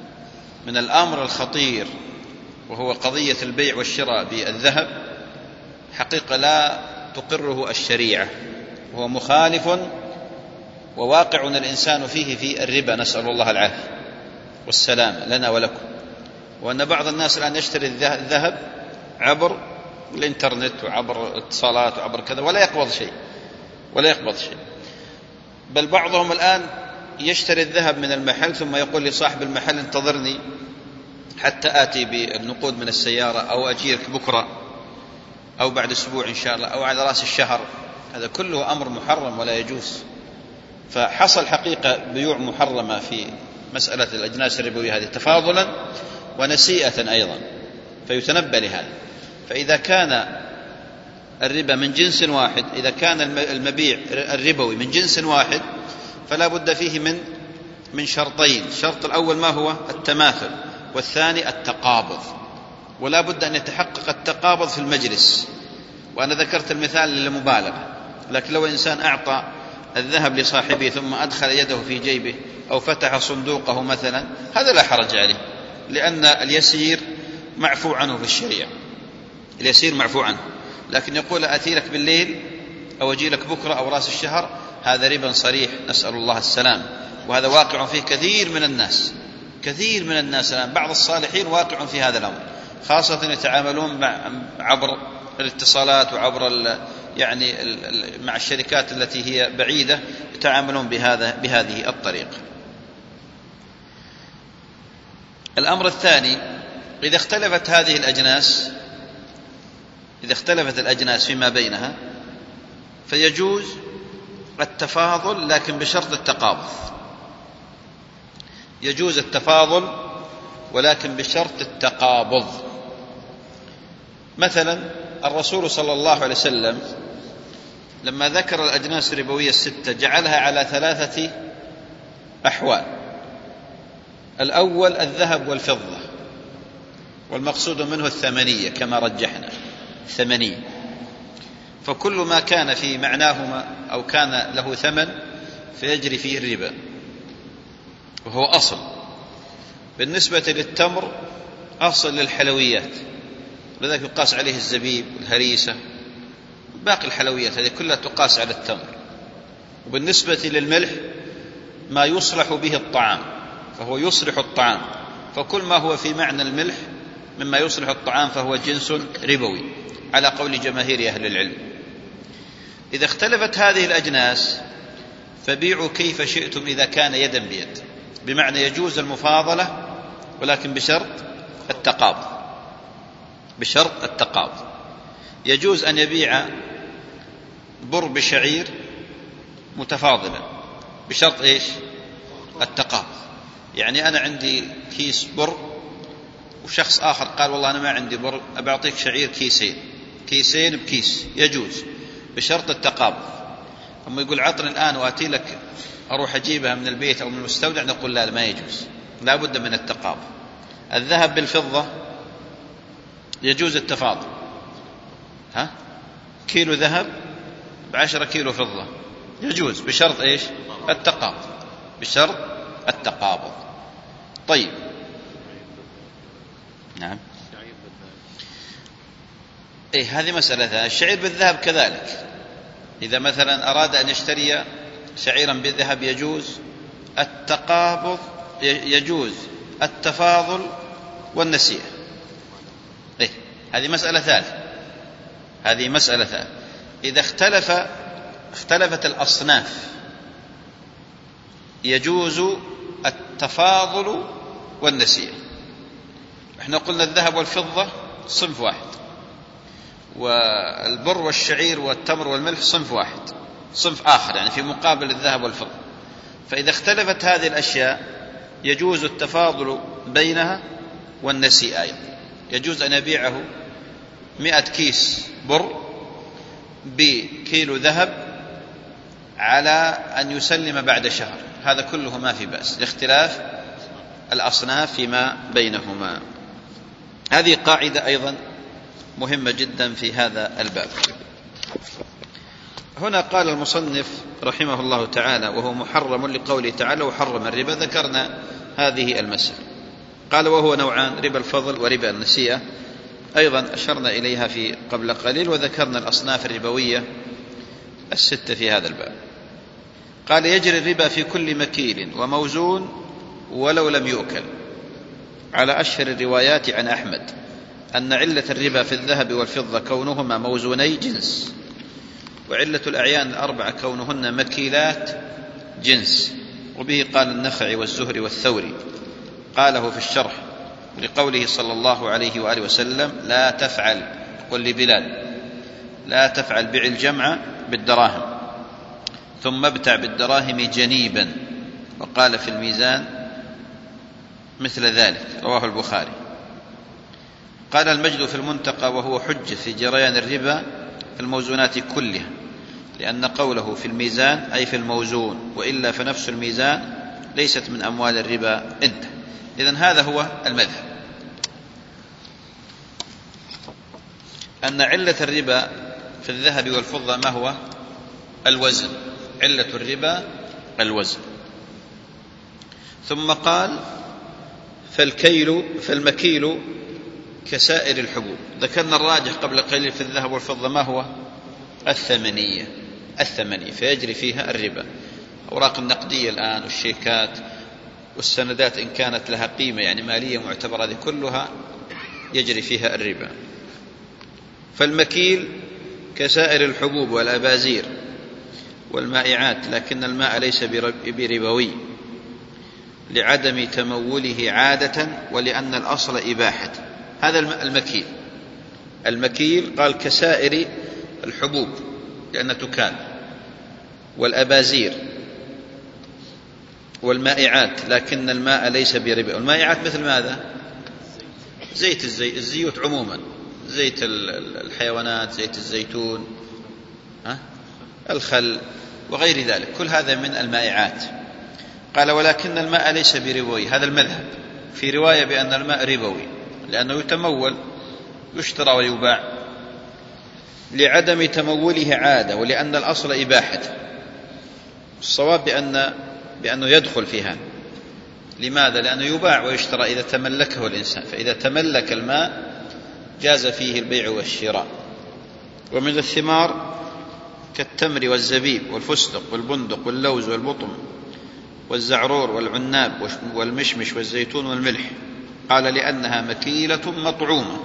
من الأمر الخطير وهو قضية البيع والشراء بالذهب حقيقة لا تقره الشريعة، وهو مخالف وواقعنا الإنسان فيه في الربا، نسأل الله العافية والسلام لنا ولكم. وأن بعض الناس الآن يشتري الذهب عبر الإنترنت وعبر اتصالات وعبر كذا ولا يقبض شيء ولا يقبض شيء، بل بعضهم الآن يشتري الذهب من المحل ثم يقول لصاحب المحل انتظرني حتى آتي بالنقود من السيارة، أو أجيك بكرة أو بعد أسبوع إن شاء الله، أو على رأس الشهر. هذا كله أمر محرم ولا يجوز. فحصل حقيقة بيوع محرمة في مسألة الأجناس الربوية هذه تفاضلا ونسيئة أيضا، فيتنبه لهذا. فإذا كان الربا من جنس واحد، إذا كان المبيع الربوي من جنس واحد، فلا بد فيه من من شرطين. الشرط الأول ما هو؟ التماثل، والثاني التقابض، ولا بد أن يتحقق التقابض في المجلس. وأنا ذكرت المثال للمبالغة، لكن لو إنسان أعطى الذهب لصاحبه ثم أدخل يده في جيبه أو فتح صندوقه مثلا، هذا لا حرج عليه، لأن اليسير معفو عنه في الشريعة، اليسير معفو عنه. لكن يقول أتي لك بالليل أو أجي لك بكرة أو رأس الشهر، هذا ربا صريح، نسأل الله السلام. وهذا واقع فيه كثير من الناس، كثير من الناس الآن، بعض الصالحين واقع في هذا الأمر، خاصة يتعاملون مع عبر الاتصالات وعبر ال يعني ال مع الشركات التي هي بعيدة، يتعاملون بهذا بهذه الطريقة. الأمر الثاني، إذا اختلفت هذه الأجناس، إذا اختلفت الأجناس فيما بينها، فيجوز التفاضل لكن بشرط التقابض. يجوز التفاضل ولكن بشرط التقابض. مثلا الرسول صلى الله عليه وسلم لما ذكر الأجناس الربوية الستة جعلها على ثلاثة أحوال. الأول الذهب والفضة، والمقصود منه الثمنية كما رجحنا، ثمنية، فكل ما كان في معناهما أو كان له ثمن فيجري فيه الربا، وهو أصل. بالنسبة للتمر أصل للحلويات، لذلك يقاس عليه الزبيب والهريسة، باقي الحلويات هذه كلها تقاس على التمر. وبالنسبة للملح ما يصلح به الطعام فهو يصلح الطعام، فكل ما هو في معنى الملح مما يصلح الطعام فهو جنس ربوي على قول جماهير أهل العلم. إذا اختلفت هذه الأجناس فبيعوا كيف شئتم إذا كان يدا بيد، بمعنى يجوز المفاضلة ولكن بشرط التقابض، بشرط التقابض. يجوز أن يبيع بر بشعير متفاضلا بشرط إيش؟ التقابض. يعني أنا عندي كيس بر وشخص آخر قال والله أنا ما عندي بر، أبى أعطيك شعير كيسين، كيسين بكيس، يجوز بشرط التقابض. أما يقول عطني الآن وأتي لك أروح أجيبها من البيت أو من المستودع، نقول لا ما يجوز، لا بد من التقابض. الذهب بالفضة يجوز التفاضل، ها كيلو ذهب بعشرة كيلو فضة يجوز بشرط إيش؟ التقابض، بشرط التقابض. طيب نعم، إيه هذه مسألة ثانية. الشعير بالذهب كذلك، إذا مثلا أراد أن يشتري شعيرا بالذهب يجوز التقابض، يجوز التفاضل والنسيئة. إيه هذه مسألة ثالثة، هذه مسألة ثالثة. إذا اختلف اختلفت الأصناف يجوز التفاضل والنسيئة. احنا قلنا الذهب والفضة صنف واحد، والبر والشعير والتمر والملح صنف واحد، صنف آخر يعني في مقابل الذهب والفضة. فإذا اختلفت هذه الأشياء يجوز التفاضل بينها والنسيئة أيضا. يجوز أن يبيعه مئة كيس بر بكيلو ذهب على أن يسلم بعد شهر، هذا كله ما في بأس لاختلاف الأصناف فيما بينهما. هذه قاعدة أيضا مهمة جدا في هذا الباب. هنا قال المصنف رحمه الله تعالى وهو محرم لقوله تعالى وحرم الربا، ذكرنا هذه المسألة. قال وهو نوعان، ربا الفضل وربا النسيئة، أيضا أشرنا إليها في قبل قليل، وذكرنا الأصناف الربوية الستة في هذا الباب. قال يجري الربا في كل مكيل وموزون ولو لم يؤكل، على أشهر الروايات عن أحمد أن علة الربا في الذهب والفضة كونهما موزوني جنس، وعلة الأعيان الأربعة كونهن مكيلات جنس، وبه قال النخعي والزهري والثوري. قاله في الشرح لقوله صلى الله عليه وآله وسلم لا تفعل، قل لبلال لا تفعل بيع الجمع بالدراهم ثم ابتع بالدراهم جنيبا، وقال في الميزان مثل ذلك، رواه البخاري. قال المجد في المنتقى وهو حجة في جريان الربا في الموزونات كلها، لأن قوله في الميزان أي في الموزون، وإلا فنفس الميزان ليست من أموال الربا. انت إذن هذا هو المذهب، أن علة الربا في الذهب والفضة ما هو؟ الوزن، علة الربا الوزن. ثم قال فالكيل فالمكيل كسائر الحبوب. ذكرنا الراجح قبل قليل في الذهب والفضة ما هو؟ الثمنية، الثمنية فيجري فيها الربا. أوراق النقدية الآن والشيكات والسندات إن كانت لها قيمة يعني مالية معتبرة، هذه كلها يجري فيها الربا. فالمكيل كسائر الحبوب والأبازير والمائعات، لكن الماء ليس بربوي لعدم تموله عادة ولأن الأصل إباحة. هذا المكيل. المكيل قال كسائر الحبوب لأنها تكال، والأبازير والمائعات، لكن الماء ليس بربا. والمائعات مثل ماذا؟ زيت الزي... الزيوت عموما، زيت الحيوانات، زيت الزيتون، ها؟ الخل وغير ذلك، كل هذا من المائعات. قال ولكن الماء ليس بربوي، هذا المذهب. في رواية بأن الماء ربوي لأنه يتمول، يشترى ويباع، لعدم تموله عادة ولأن الأصل إباحته. الصواب بأن بأنه يدخل فيها. لماذا؟ لأنه يباع ويشترى إذا تملكه الإنسان، فإذا تملك الماء جاز فيه البيع والشراء. ومن الثمار كالتمر والزبيب والفستق والبندق واللوز والبطم والزعرور والعناب والمشمش والزيتون والملح. قال لأنها مكيلة مطعومة.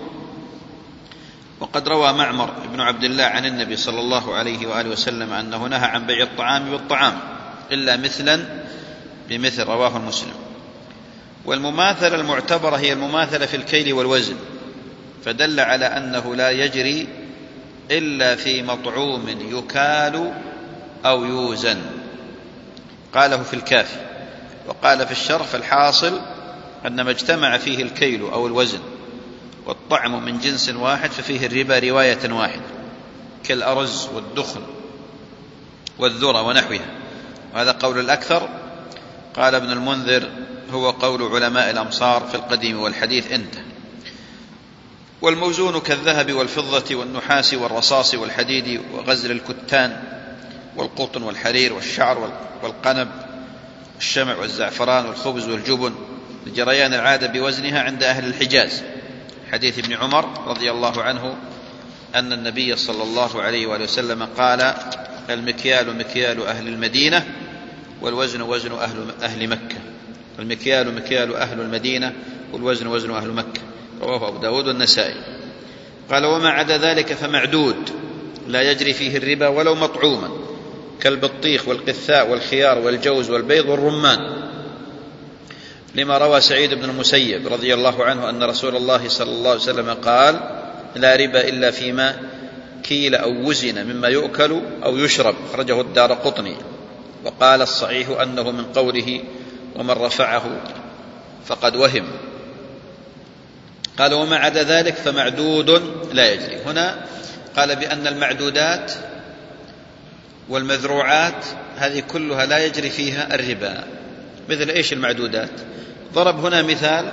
وقد روى معمر بن عبد الله عن النبي صلى الله عليه وآله وسلم أنه نهى عن بيع الطعام بالطعام إلا مثلا بمثل، رواه مسلم. والمماثلة المعتبرة هي المماثلة في الكيل والوزن، فدل على أنه لا يجري إلا في مطعوم يكال أو يوزن. قاله في الكافي. وقال في الشرح فالحاصل أن ما اجتمع فيه الكيل أو الوزن والطعم من جنس واحد ففيه الربا رواية واحدة، كالأرز والدخن والذرة ونحوها، وهذا قول الأكثر. قال ابن المنذر هو قول علماء الأمصار في القديم والحديث انتهى. والموزون كالذهب والفضة والنحاس والرصاص والحديد وغزل الكتان والقطن والحرير والشعر والقنب والشمع والزعفران والخبز والجبن، لجريان العادة بوزنها عند أهل الحجاز. حديث ابن عمر رضي الله عنه أن النبي صلى الله عليه وآله وسلم قال المكيال مكيال أهل المدينة والوزن وزن أهل, أهل مكة. المكيال مكيال أهل المدينة والوزن وزن أهل مكة، رواه أبو داود والنسائي. قال وما عدا ذلك فمعدود لا يجري فيه الربا ولو مطعوما، كالبطيخ والقثاء والخيار والجوز والبيض والرمان، لما روى سعيد بن المسيب رضي الله عنه أن رسول الله صلى الله عليه وسلم قال لا ربا إلا فيما كيل أو وزن مما يؤكل أو يشرب، أخرجه الدارقطني. وقال الصحيح أنه من قوله ومن رفعه فقد وهم. قال وما عدا ذلك فمعدود لا يجري. هنا قال بأن المعدودات والمذروعات هذه كلها لا يجري فيها الربا. مثل إيش المعدودات؟ ضرب هنا مثال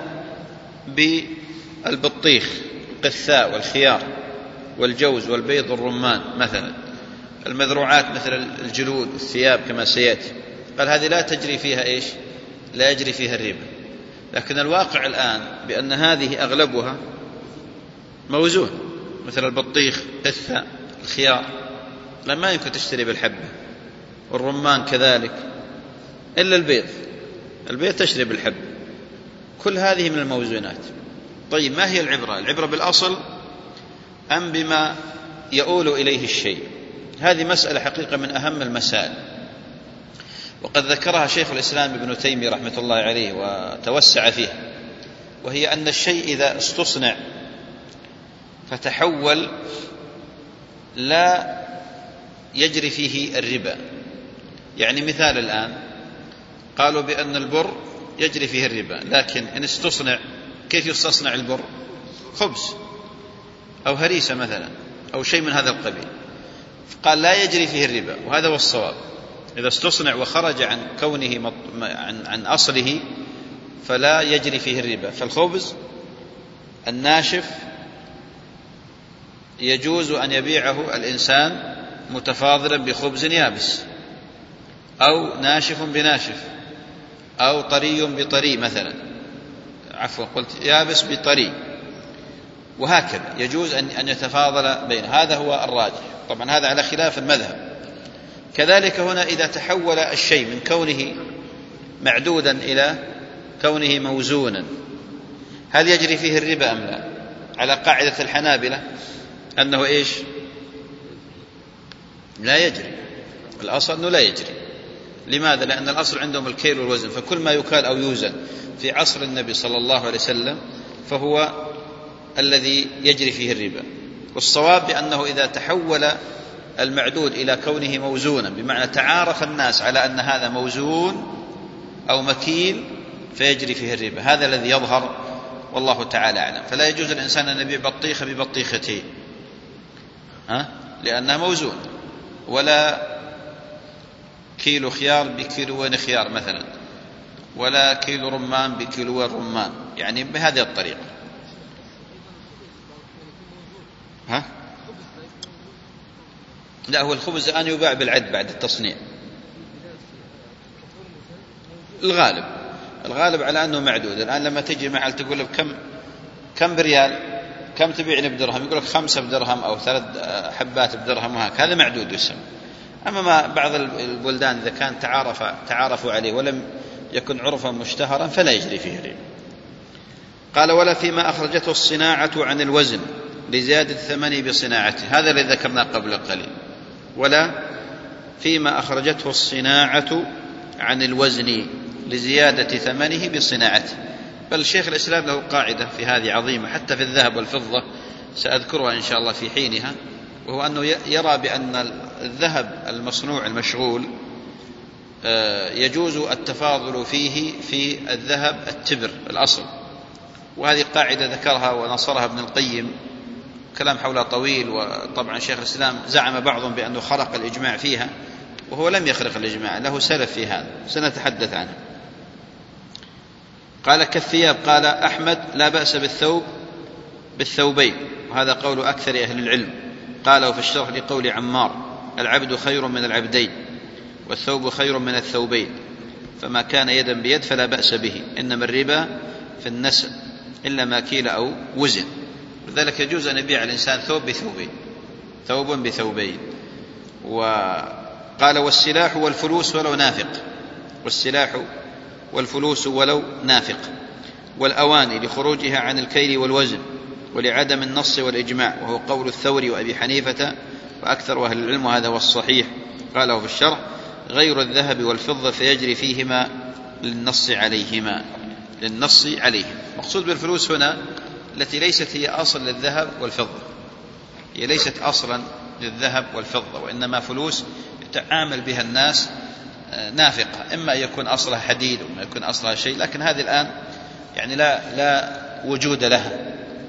بالبطيخ القثاء والخيار والجوز والبيض والرمان مثلا. المذروعات مثل الجلود والثياب كما سيأتي، قال هذه لا تجري فيها إيش؟ لا يجري فيها الربا. لكن الواقع الآن بأن هذه أغلبها موزون، مثل البطيخ قثة الخيار لما يمكن تشتري بالحبة، والرمان كذلك، إلا البيض البيض تشتري بالحبة. كل هذه من الموزونات. طيب ما هي العبرة؟ العبرة بالأصل أم بما يؤول إليه الشيء؟ هذه مسألة حقيقة من أهم المسائل، وقد ذكرها شيخ الإسلام ابن تيمية رحمة الله عليه وتوسع فيها، وهي أن الشيء إذا استصنع فتحول لا يجري فيه الربا. يعني مثال الآن قالوا بأن البر يجري فيه الربا، لكن إن استصنع، كيف يستصنع البر؟ خبز أو هريسة مثلا أو شيء من هذا القبيل، قال لا يجري فيه الربا، وهذا هو الصواب. إذا استصنع وخرج عن كونه مط... عن... عن أصله فلا يجري فيه الربا. فالخبز الناشف يجوز أن يبيعه الإنسان متفاضلا بخبز يابس، أو ناشف بناشف، أو طري بطري مثلا، عفوا قلت يابس بطري، وهكذا يجوز أن يتفاضل بين. هذا هو الراجح، طبعا هذا على خلاف المذهب. كذلك هنا إذا تحول الشيء من كونه معدودا إلى كونه موزونا، هل يجري فيه الربا أم لا؟ على قاعدة الحنابلة أنه إيش؟ لا يجري. الأصل أنه لا يجري. لماذا؟ لأن الأصل عندهم الكيل والوزن، فكل ما يكال أو يوزن في عصر النبي صلى الله عليه وسلم فهو الذي يجري فيه الربا. والصواب بأنه إذا تحول المعدود إلى كونه موزونا، بمعنى تعارف الناس على أن هذا موزون أو مكيل، فيجري فيه الربا. هذا الذي يظهر والله تعالى أعلم. فلا يجوز الإنسان أن يبيع بطيخة ببطيختين، ها؟ لأنها موزون، ولا كيلو خيار بكيلوين خيار مثلا، ولا كيلو رمان بكيلوين رمان، يعني بهذه الطريقة. ها؟ لا، هو الخبز الآن يباع بالعد بعد التصنيع. الغالب الغالب على أنه معدود. الآن لما تجي محل تقول له كم كم بريال، كم تبيعني بدرهم، يقول لك خمسة بدرهم أو ثلاث حبات بدرهم، وهكذا هذا معدود يسمى. أما ما بعض البلدان إذا كان تعارف تعارفوا عليه ولم يكن عرفا مشتهرا فلا يجري فيه الربا. قال ولا فيما أخرجته الصناعة عن الوزن لزيادة الثمن بصناعته، هذا الذي ذكرناه قبل قليل. ولا فيما أخرجته الصناعة عن الوزن لزيادة ثمنه بصناعته. بل شيخ الإسلام له قاعدة في هذه عظيمة حتى في الذهب والفضة، سأذكرها إن شاء الله في حينها، وهو أنه يرى بأن الذهب المصنوع المشغول يجوز التفاضل فيه في الذهب التبر الأصل. وهذه قاعدة ذكرها ونصرها ابن القيم، كلام حولها طويل، وطبعا شيخ الإسلام زعم بعضهم بأنه خرق الإجماع فيها، وهو لم يخرق الإجماع، له سلف في هذا سنتحدث عنه. قال كالثياب، قال أحمد لا بأس بالثوب بالثوبين، وهذا قول أكثر أهل العلم. قاله في الشرح لقول عمار العبد خير من العبدين والثوب خير من الثوبين، فما كان يدا بيد فلا بأس به، إنما الربا في النسب إلا ما كيل أو وزن. لذلك يجوز أن يبيع الإنسان ثوب بثوبين، ثوب بثوبين. وقال والسلاح والفلوس ولو نافق، والسلاح والفلوس ولو نافق، والأواني لخروجها عن الكيل والوزن ولعدم النص والإجماع، وهو قول الثوري وأبي حنيفة وأكثر أهل العلم، وهذا هو الصحيح. قاله في الشرح غير الذهب والفضة فيجري فيهما للنص عليهما للنص عليهم. مقصود بالفلوس هنا التي ليست هي أصل للذهب والفضة، هي ليست أصلا للذهب والفضة، وإنما فلوس يتعامل بها الناس نافقة، إما يكون أصلها حديد وما يكون أصلها شيء، لكن هذه الآن يعني لا لا وجود لها،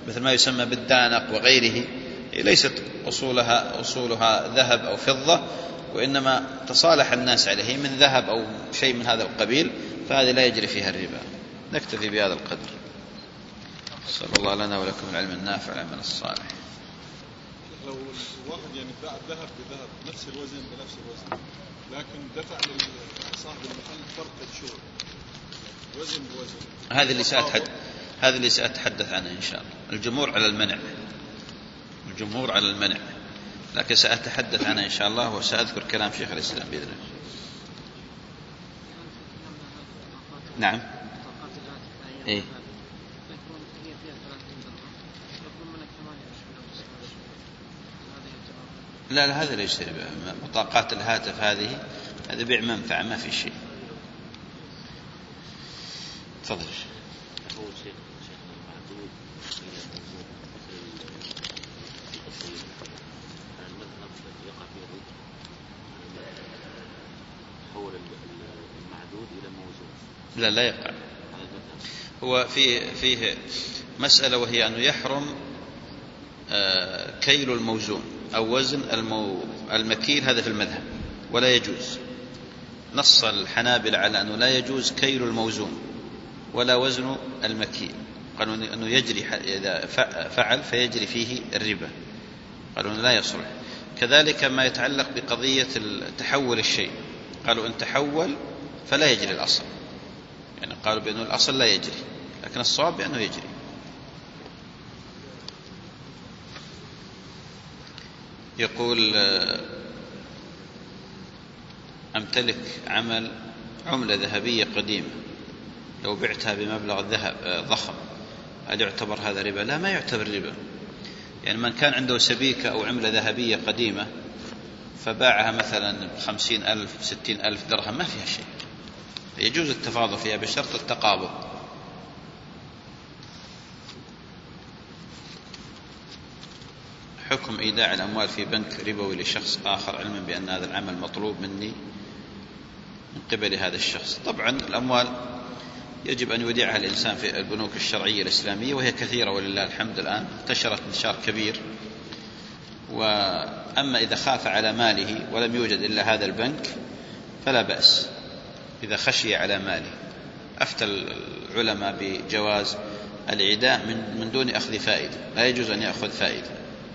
مثل ما يسمى بالدانق وغيره، ليست أصولها أصولها ذهب أو فضة، وإنما تصالح الناس عليه من ذهب أو شيء من هذا القبيل، فهذه لا يجري فيها الربا. نكتفي بهذا القدر. صلى الله لنا ولكم العلم النافع والعمل الصالح. لو الواحد يعني باع الذهب بذهب نفس الوزن بنفس الوزن، لكن دفع لصاحب المحل فرق الشغل وزن بوزن، هذا اللي سأتحدث هذا اللي سأتحدث عنه إن شاء الله. الجمهور على المنع، الجمهور على المنع، لكن سأتحدث عنه إن شاء الله، وسأذكر كلام شيخ الإسلام بإذن الله. نعم. إيه؟ لا لا، هذا ليس بطاقات الهاتف، هذه هذا بيع منفعة، ما في شيء. تفضل. أول شيء شيخ المعدود إلى الموضوع التصوير على المذهب يقع فيه الربا، تحول المعدود إلى موزون. لا لا يقع. هو في فيه مسألة، وهي أنه يحرم كيل الموزون أو وزن المكيل، هذا في المذهب ولا يجوز. نص الحنابلة على أنه لا يجوز كيل الموزون ولا وزن المكيل، قالوا أنه يجري إذا فعل فيجري فيه الربا، قالوا أنه لا يصلح. كذلك ما يتعلق بقضية تحول الشيء، قالوا إن تحول فلا يجري الأصل، يعني قالوا بأنه الأصل لا يجري، لكن الصواب بأنه يجري. يقول أمتلك عمل عملة ذهبية قديمة، لو بعتها بمبلغ ذهب ضخم هل يعتبر هذا ربا؟ لا، ما يعتبر ربا. يعني من كان عنده سبيكة أو عملة ذهبية قديمة فباعها مثلا بخمسين ألف ستين ألف درهم، ما فيها شيء، يجوز التفاضل فيها بشرط التقابض. حكم إيداع الأموال في بنك ربوي لشخص آخر علما بأن هذا العمل مطلوب مني من قبل هذا الشخص. طبعا الأموال يجب أن يوديعها الإنسان في البنوك الشرعية الإسلامية، وهي كثيرة ولله الحمد، الآن انتشرت انتشار كبير. وأما إذا خاف على ماله ولم يوجد إلا هذا البنك فلا بأس إذا خشي على ماله. أفتى العلماء بجواز الإيداع من, من دون أخذ فائدة، لا يجوز أن يأخذ فائدة.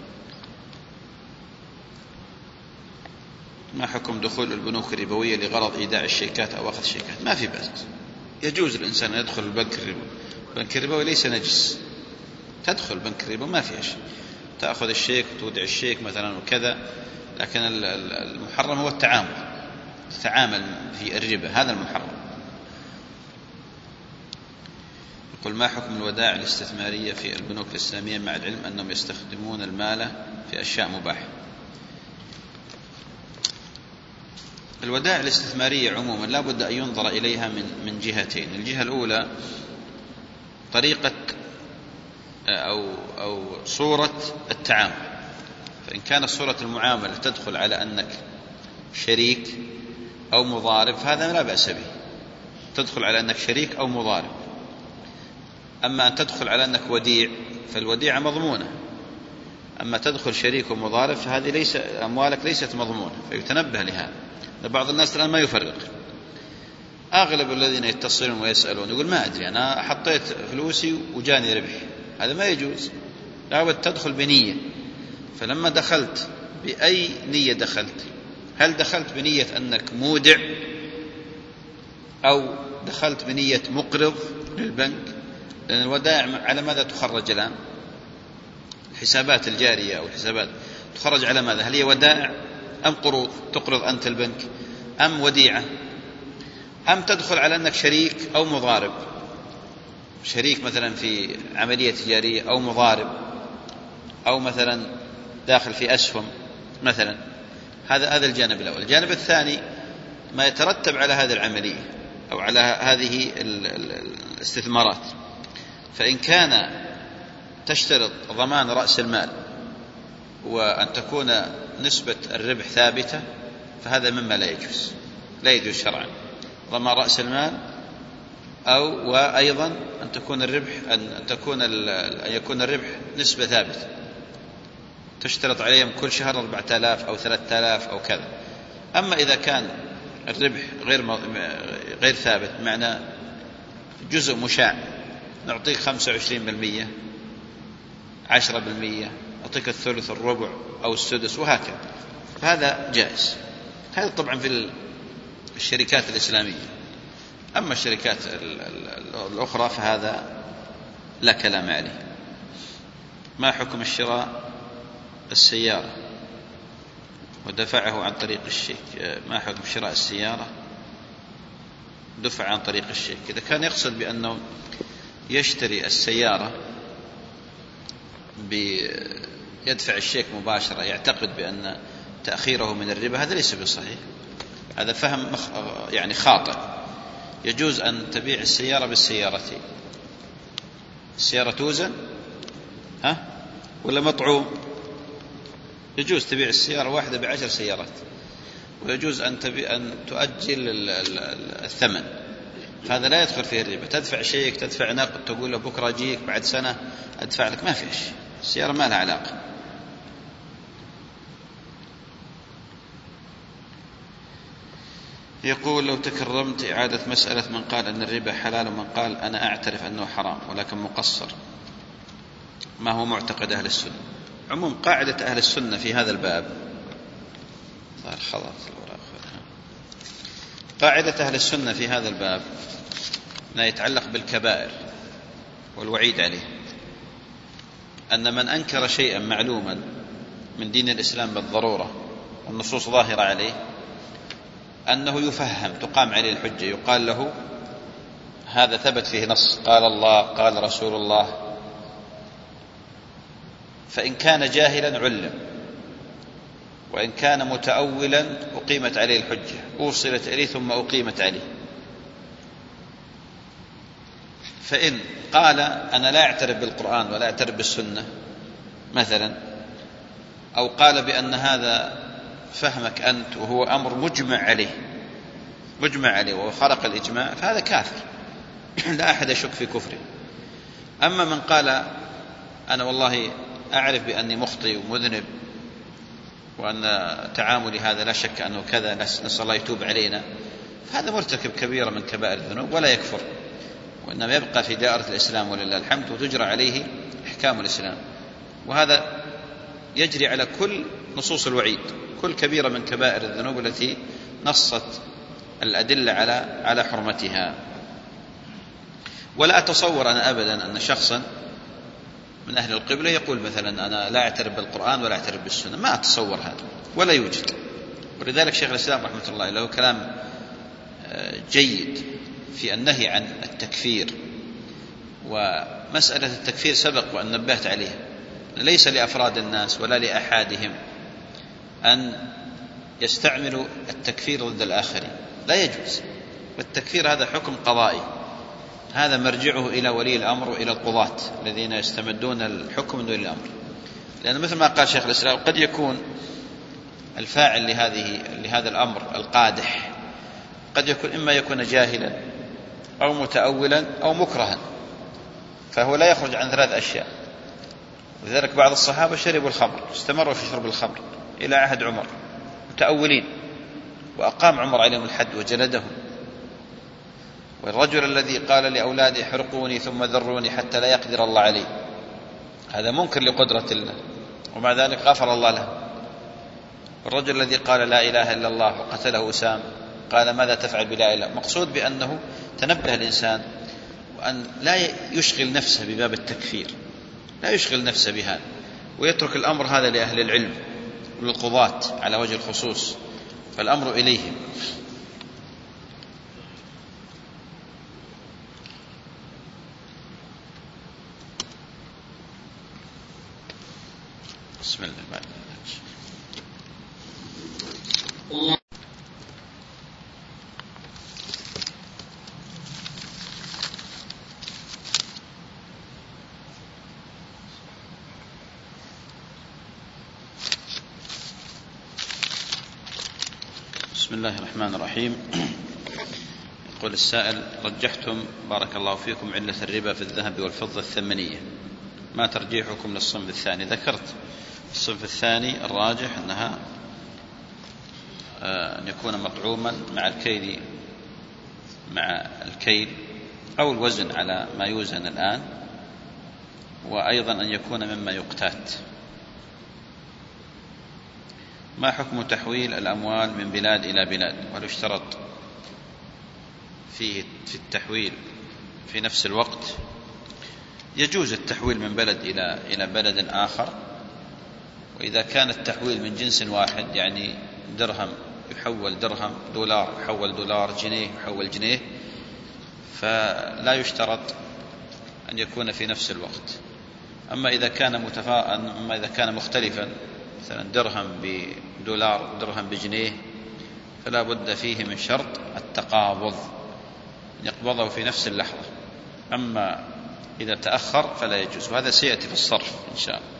ما حكم دخول البنوك الربوية لغرض إيداع الشيكات أو أخذ شيكات؟ ما في بأس، يجوز الإنسان أن يدخل البنك الربوي. البنك الربوي ليس نجس، تدخل بنك الربوي ما فيها شيء، تأخذ الشيك وتودع الشيك مثلا وكذا، لكن المحرم هو التعامل، تتعامل في الربا، هذا المحرم. يقول ما حكم الودائع الاستثمارية في البنوك الإسلامية مع العلم أنهم يستخدمون المال في أشياء مباحة؟ الودائع الاستثمارية عموما لا بد أن ينظر إليها من من جهتين. الجهة الأولى طريقة أو أو صورة التعامل، فإن كانت صورة المعاملة تدخل على أنك شريك أو مضارب فهذا لا بأس به، تدخل على أنك شريك أو مضارب. أما أن تدخل على أنك وديع فالوديعة مضمونة، أما تدخل شريك ومضارب فهذه ليس أموالك ليست مضمونة، فيتنبه لهذا. بعض الناس الآن ما يفرق، أغلب الذين يتصلون ويسألون يقول ما أدري أنا حطيت فلوسي وجاني ربح، هذا ما يجوز، لابد تدخل بنية. فلما دخلت بأي نية دخلت؟ هل دخلت بنية أنك مودع أو دخلت بنية مقرض للبنك؟ لأن الودائع على ماذا تخرج الآن؟ الحسابات الجارية أو الحسابات تخرج على ماذا؟ هل هي ودائع أم قروض تقرض أنت البنك أم وديعة؟ أم تدخل على أنك شريك أو مضارب، شريك مثلا في عملية تجارية أو مضارب، أو مثلا داخل في أسهم مثلا. هذا هذا الجانب الأول. الجانب الثاني ما يترتب على هذه العملية أو على هذه الاستثمارات. فإن كان تشترط ضمان رأس المال وأن تكون نسبة الربح ثابتة فهذا مما لا يجوز، لا يجوز شرعا. ضمان رأس المال أو وأيضا أن تكون الربح أن تكون أن يكون الربح نسبة ثابتة تشترط عليهم كل شهر أربعة آلاف أو ثلاثة آلاف أو كذا. أما إذا كان الربح غير غير ثابت، معنى جزء مشاع، نعطيك خمسة وعشرين بالمئة، عشرة بالمئة، أعطيك الثلث، الربع أو السدس، وهكذا، فهذا جائز. هذا طبعا في الشركات الإسلامية. أما الشركات الأخرى فهذا لا كلام عليه. ما حكم الشراء السيارة ودفعه عن طريق الشيك؟ ما حكم شراء السيارة دفع عن طريق الشيك؟ إذا كان يقصد بأنه يشتري السيارة بيدفع الشيك مباشرة، يعتقد بأن تأخيره من الربا، هذا ليس بصحيح، هذا فهم يعني خاطئ. يجوز أن تبيع السيارة بالسيارتين. السيارة توزن ها ولا مطعوم؟ يجوز تبيع السيارة واحدة بعشر سيارات، ويجوز أن تبيع أن تؤجل الثمن، هذا لا يدخل فيه الربا. تدفع شيك، تدفع نقد، تقول له بكرة أجيك بعد سنة أدفع لك، ما فيش. السيارة ما لها علاقة. يقول لو تكرمت إعادة مسألة من قال أن الربا حلال ومن قال أنا أعترف أنه حرام ولكن مقصر، ما هو معتقد أهل السنة؟ عموم قاعدة أهل السنة في هذا الباب، قاعدة أهل السنة في هذا الباب ما يتعلق بالكبائر والوعيد عليه، أن من أنكر شيئا معلوما من دين الإسلام بالضرورة والنصوص ظاهرة عليه، أنه يفهم، تقام عليه الحجة، يقال له هذا ثبت فيه نص، قال الله قال رسول الله. فإن كان جاهلا علم، وإن كان متأولا أقيمت عليه الحجة، أوصلت إليه ثم أقيمت عليه. فإن قال أنا لا أعترف بالقرآن ولا أعترف بالسنة مثلا، أو قال بأن هذا فهمك أنت وهو أمر مجمع عليه مجمع عليه وخرق الإجماع، فهذا كافر لا أحد يشك في كفره. أما من قال أنا والله أعرف بأني مخطئ ومذنب وأن تعاملي هذا لا شك أنه كذا، نسأل الله يتوب علينا، فهذا مرتكب كبيرة من كبائر الذنوب ولا يكفر، وإنما يبقى في دائرة الإسلام ولله الحمد، وتجرى عليه إحكام الإسلام. وهذا يجري على كل نصوص الوعيد، كل كبيرة من كبائر الذنوب التي نصت الأدلة على على حرمتها. ولا أتصور أنا أبدا أن شخصا من أهل القبلة يقول مثلا أنا لا أعترف بالقرآن ولا أعترف بالسنة، ما أتصور هذا، ولا يوجد. ولذلك شيخ الإسلام رحمة الله له كلام جيد في النهي عن التكفير. ومسألة التكفير سبق وأن نبهت عليها، ليس لأفراد الناس ولا لأحادهم أن يستعملوا التكفير ضد الآخرين، لا يجوز. والتكفير هذا حكم قضائي، هذا مرجعه إلى ولي الأمر وإلى القضاة الذين يستمدون الحكم من ولي الأمر. لأن مثل ما قال شيخ الإسلام قد يكون الفاعل لهذه لهذا الأمر القادح قد يكون إما يكون جاهلا أو متأولا أو مكرها، فهو لا يخرج عن ثلاث أشياء. لذلك بعض الصحابة شربوا الخمر، استمروا في شرب الخمر إلى عهد عمر متأولين، وأقام عمر عليهم الحد وجلدهم. والرجل الذي قال لأولاده احرقوني ثم ذروني حتى لا يقدر الله علي، هذا منكر لقدرة الله، ومع ذلك غفر الله له. والرجل الذي قال لا إله إلا الله وقتله أسام، قال ماذا تفعل بلا إله؟ مقصود بأنه تنبه الإنسان وأن لا يشغل نفسه بباب التكفير، لا يشغل نفسه بهذا، ويترك الأمر هذا لأهل العلم وللقضاة على وجه الخصوص، فالأمر إليهم. بسم الله بعد الله. بسم الله الرحمن الرحيم. يقول السائل: رجحتم بارك الله فيكم علة الربا في الذهب والفضة الثمنية، ما ترجيحكم للصنف الثاني؟ ذكرت الصنف الثاني الراجح أنها أن يكون مطعوما مع الكيل مع الكيل أو الوزن على ما يوزن الآن، وأيضا أن يكون مما يقتات. ما حكم تحويل الأموال من بلاد إلى بلاد؟ وهل يشترط فيه في التحويل في نفس الوقت؟ يجوز التحويل من بلد إلى إلى بلد آخر، وإذا كان التحويل من جنس واحد، يعني درهم يحول درهم، دولار يحول دولار، جنيه يحول جنيه، فلا يشترط أن يكون في نفس الوقت. أما إذا كان متفا... أما إذا كان مختلفا، مثلا درهم بدولار درهم بجنيه، فلا بد فيه من شرط التقابض، يقبضه في نفس اللحظة. أما إذا تأخر فلا يجوز، وهذا سيأتي في الصرف إن شاء الله.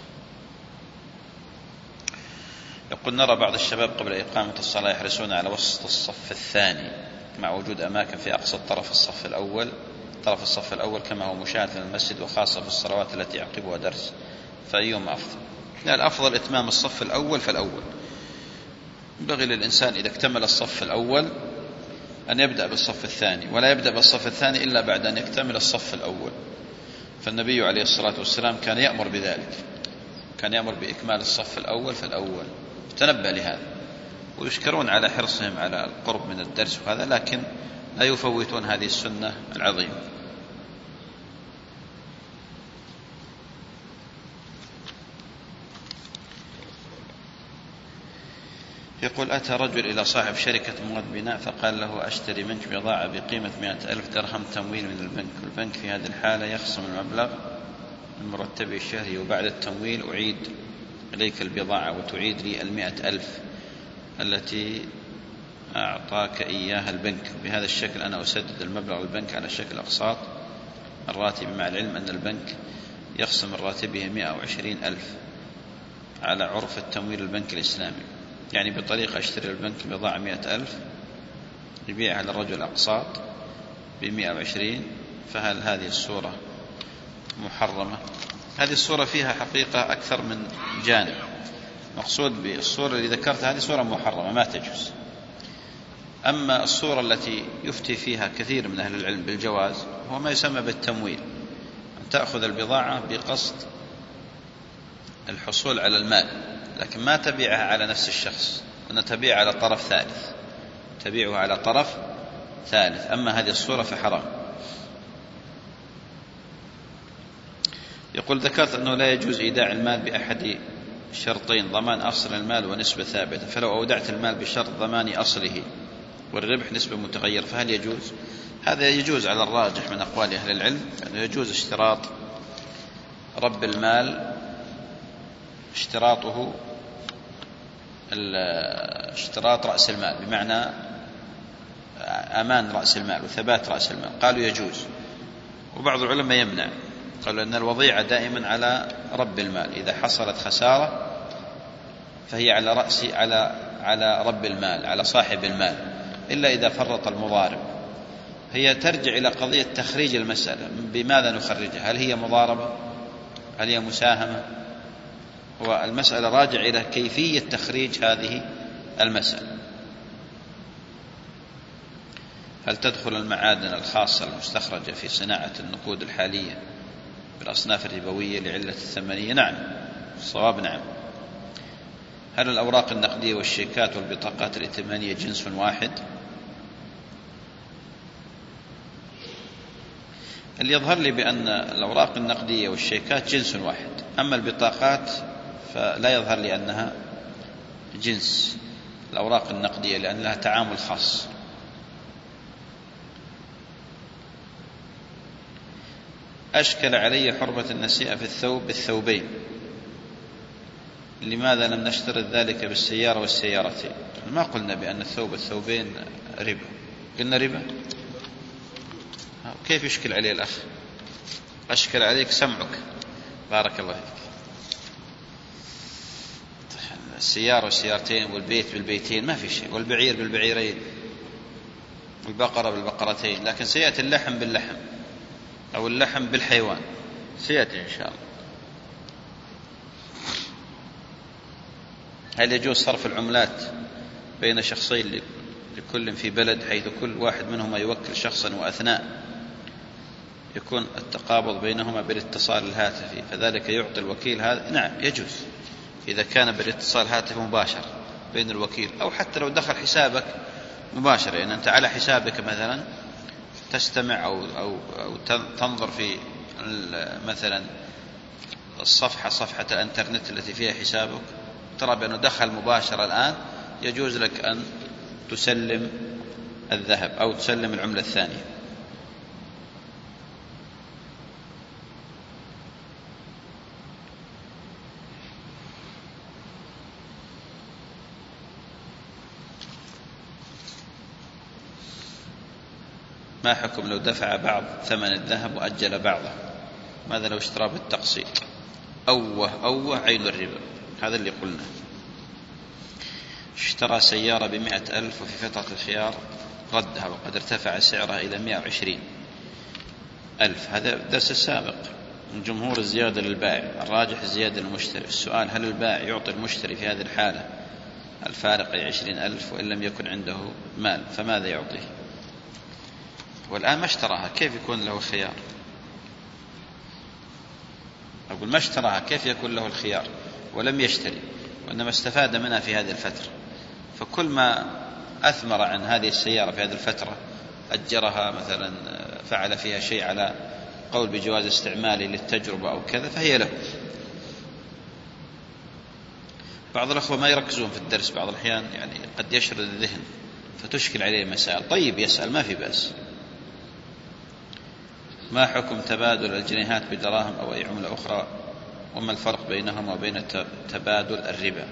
يقول: نرى بعض الشباب قبل إقامة الصلاة يحرصون على وسط الصف الثاني مع وجود أماكن في أقصى طرف الصف الأول طرف الصف الأول كما هو مشاهد في المسجد، وخاصة في الصلوات التي يعقبها درس، فأيهما أفضل؟ لا، الأفضل إتمام الصف الأول فالأول. ينبغي للإنسان إذا اكتمل الصف الأول أن يبدأ بالصف الثاني، ولا يبدأ بالصف الثاني إلا بعد أن يكتمل الصف الأول. فالنبي عليه الصلاة والسلام كان يأمر بذلك، كان يأمر بإكمال الصف الأول فالأول. تنبه لهذا، ويشكرون على حرصهم على القرب من الدرس وهذا، لكن لا يفوتون هذه السنة العظيمة. يقول: أتى رجل إلى صاحب شركة مواد بناء فقال له: أشتري منك بضاعة بقيمة مئة ألف درهم تمويل من البنك، والبنك في هذه الحالة يخصم المبلغ من مرتبه الشهري، وبعد التمويل أعيد إليك البضاعة وتعيد لي المئة ألف التي أعطاك إياها البنك. بهذا الشكل أنا أسدد المبلغ البنك على شكل أقساط الراتب، مع العلم أن البنك يخصم من راتبه مئة وعشرين ألف على عرف التمويل البنك الإسلامي. يعني بطريقة أشتري البنك بضاعة مئة ألف يبيعها للرجل أقساط بمئة وعشرين، فهل هذه الصورة محرمة؟ هذه الصورة فيها حقيقة أكثر من جانب. مقصود بالصورة اللي ذكرتها هذه صورة محرمة ما تجوز. أما الصورة التي يفتي فيها كثير من أهل العلم بالجواز هو ما يسمى بالتمويل، أن تأخذ البضاعة بقصد الحصول على المال، لكن ما تبيعها على نفس الشخص، أن تبيع على طرف ثالث، تبيعها على طرف ثالث. أما هذه الصورة فحرام. يقول: ذكرت أنه لا يجوز إيداع المال بأحد شرطين: ضمان أصل المال ونسبة ثابتة، فلو أودعت المال بشرط ضمان أصله والربح نسبة متغير فهل يجوز؟ هذا يجوز على الراجح من أقوال أهل العلم، أنه يجوز اشتراط رب المال، اشتراطه اشتراط رأس المال، بمعنى أمان رأس المال وثبات رأس المال، قالوا يجوز. وبعض العلماء يمنع، قالوا أن الوضيعة دائما على رب المال، إذا حصلت خسارة فهي على رأس على على رب المال، على صاحب المال، إلا إذا فرط المضارب. هي ترجع إلى قضية تخريج المسألة، بماذا نخرجها؟ هل هي مضاربة؟ هل هي مساهمة؟ والمسألة راجع إلى كيفية تخريج هذه المسألة. هل تدخل المعادن الخاصة المستخرجة في صناعة النقود الحالية بالأصناف الربوية لعلة الثمنية؟ نعم، الصواب نعم. هل الأوراق النقدية والشيكات والبطاقات الائتمانية جنس واحد؟ اللي يظهر لي بأن الأوراق النقدية والشيكات جنس واحد، أما البطاقات فلا يظهر لي أنها جنس الأوراق النقدية، لأن لها تعامل خاص. أشكل علي حرمة النسيئة في الثوب بالثوبين، لماذا لم نشترط ذلك بالسيارة والسيارتين؟ ما قلنا بأن الثوب الثوبين ربا، قلنا ربا. كيف يشكل عليه الأخ؟ أشكل عليك سمعك، بارك الله فيك. السيارة والسيارتين والبيت بالبيتين ما في شيء، والبعير بالبعيرين البقرة بالبقرتين، لكن سيأتي اللحم باللحم أو اللحم بالحيوان، سيأتي إن شاء الله. هل يجوز صرف العملات بين شخصين لكل في بلد، حيث كل واحد منهما يوكل شخصا وأثناء يكون التقابض بينهما بالاتصال الهاتفي، فذلك يعطي الوكيل هذا؟ نعم يجوز، إذا كان بالاتصال الهاتفي مباشر بين الوكيل، أو حتى لو دخل حسابك مباشرة، يعني أنت على حسابك مثلا تستمع أو, أو, أو تنظر في مثلا الصفحة صفحة الانترنت التي فيها حسابك، ترى بأنه دخل مباشرة الآن، يجوز لك أن تسلم الذهب أو تسلم العملة الثانية. ما حكم لو دفع بعض ثمن الذهب وأجل بعضه؟ ماذا لو اشترى بالتقسيط؟ أوه أوه عين الربا، هذا اللي قلنا. اشترى سيارة بمئة ألف وفي فترة الخيار ردها وقد ارتفع سعرها إلى مئة وعشرين ألف، هذا درس السابق. الجمهور الزيادة للبائع، الراجح الزيادة للمشتري. السؤال: هل البائع يعطي المشتري في هذه الحالة الفارق عشرين ألف وإن لم يكن عنده مال، فماذا يعطيه؟ والآن ما اشتراها، كيف يكون له خيار؟ أقول ما اشتراها، كيف يكون له الخيار ولم يشتري، وإنما استفاد منها في هذه الفترة؟ فكل ما أثمر عن هذه السيارة في هذه الفترة، أجرها مثلا، فعل فيها شيء على قول بجواز استعمالي للتجربة أو كذا، فهي له. بعض الأخوة ما يركزون في الدرس بعض الأحيان، يعني قد يشرد الذهن فتشكل عليه مسائل. طيب يسأل، ما في بأس. ما حكم تبادل الجنيهات بدراهم أو أي عملة أخرى، وما الفرق بينهما وبين تبادل الربا؟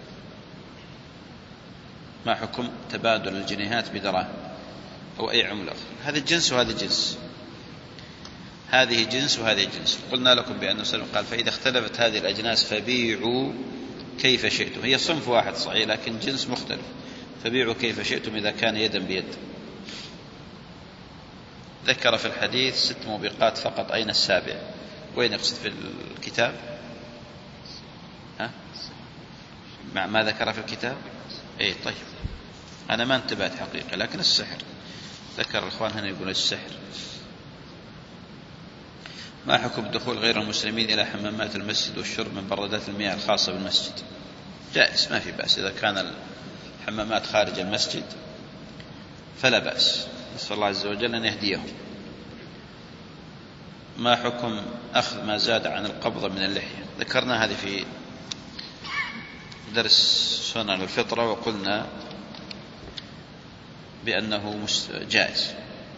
ما حكم تبادل الجنيهات بدراهم أو أي عملة أخرى؟ هذا جنس وهذا جنس، هذه جنس وهذه جنس. قلنا لكم بأن سلم قال: فإذا اختلفت هذه الأجناس فبيعوا كيف شئتم. هي صنف واحد صحيح لكن جنس مختلف، فبيعوا كيف شئتم إذا كان يدا بيد. ذكر في الحديث ست موبقات فقط، أين السابع؟ وين يقصد في الكتاب؟ ها؟ مع ما ذكر في الكتاب؟ اي طيب، أنا ما انتبهت حقيقة، لكن السحر ذكر الإخوان هنا يقول السحر. ما حكم دخول غير المسلمين إلى حمامات المسجد والشرب من برادات المياه الخاصة بالمسجد؟ جائز، ما في بأس، إذا كان الحمامات خارج المسجد فلا بأس، نسأل الله عز وجل أن يهديهم. ما حكم أخذ ما زاد عن القبضة من اللحية؟ ذكرنا هذه في درس سنن الفطرة، وقلنا بأنه جائز.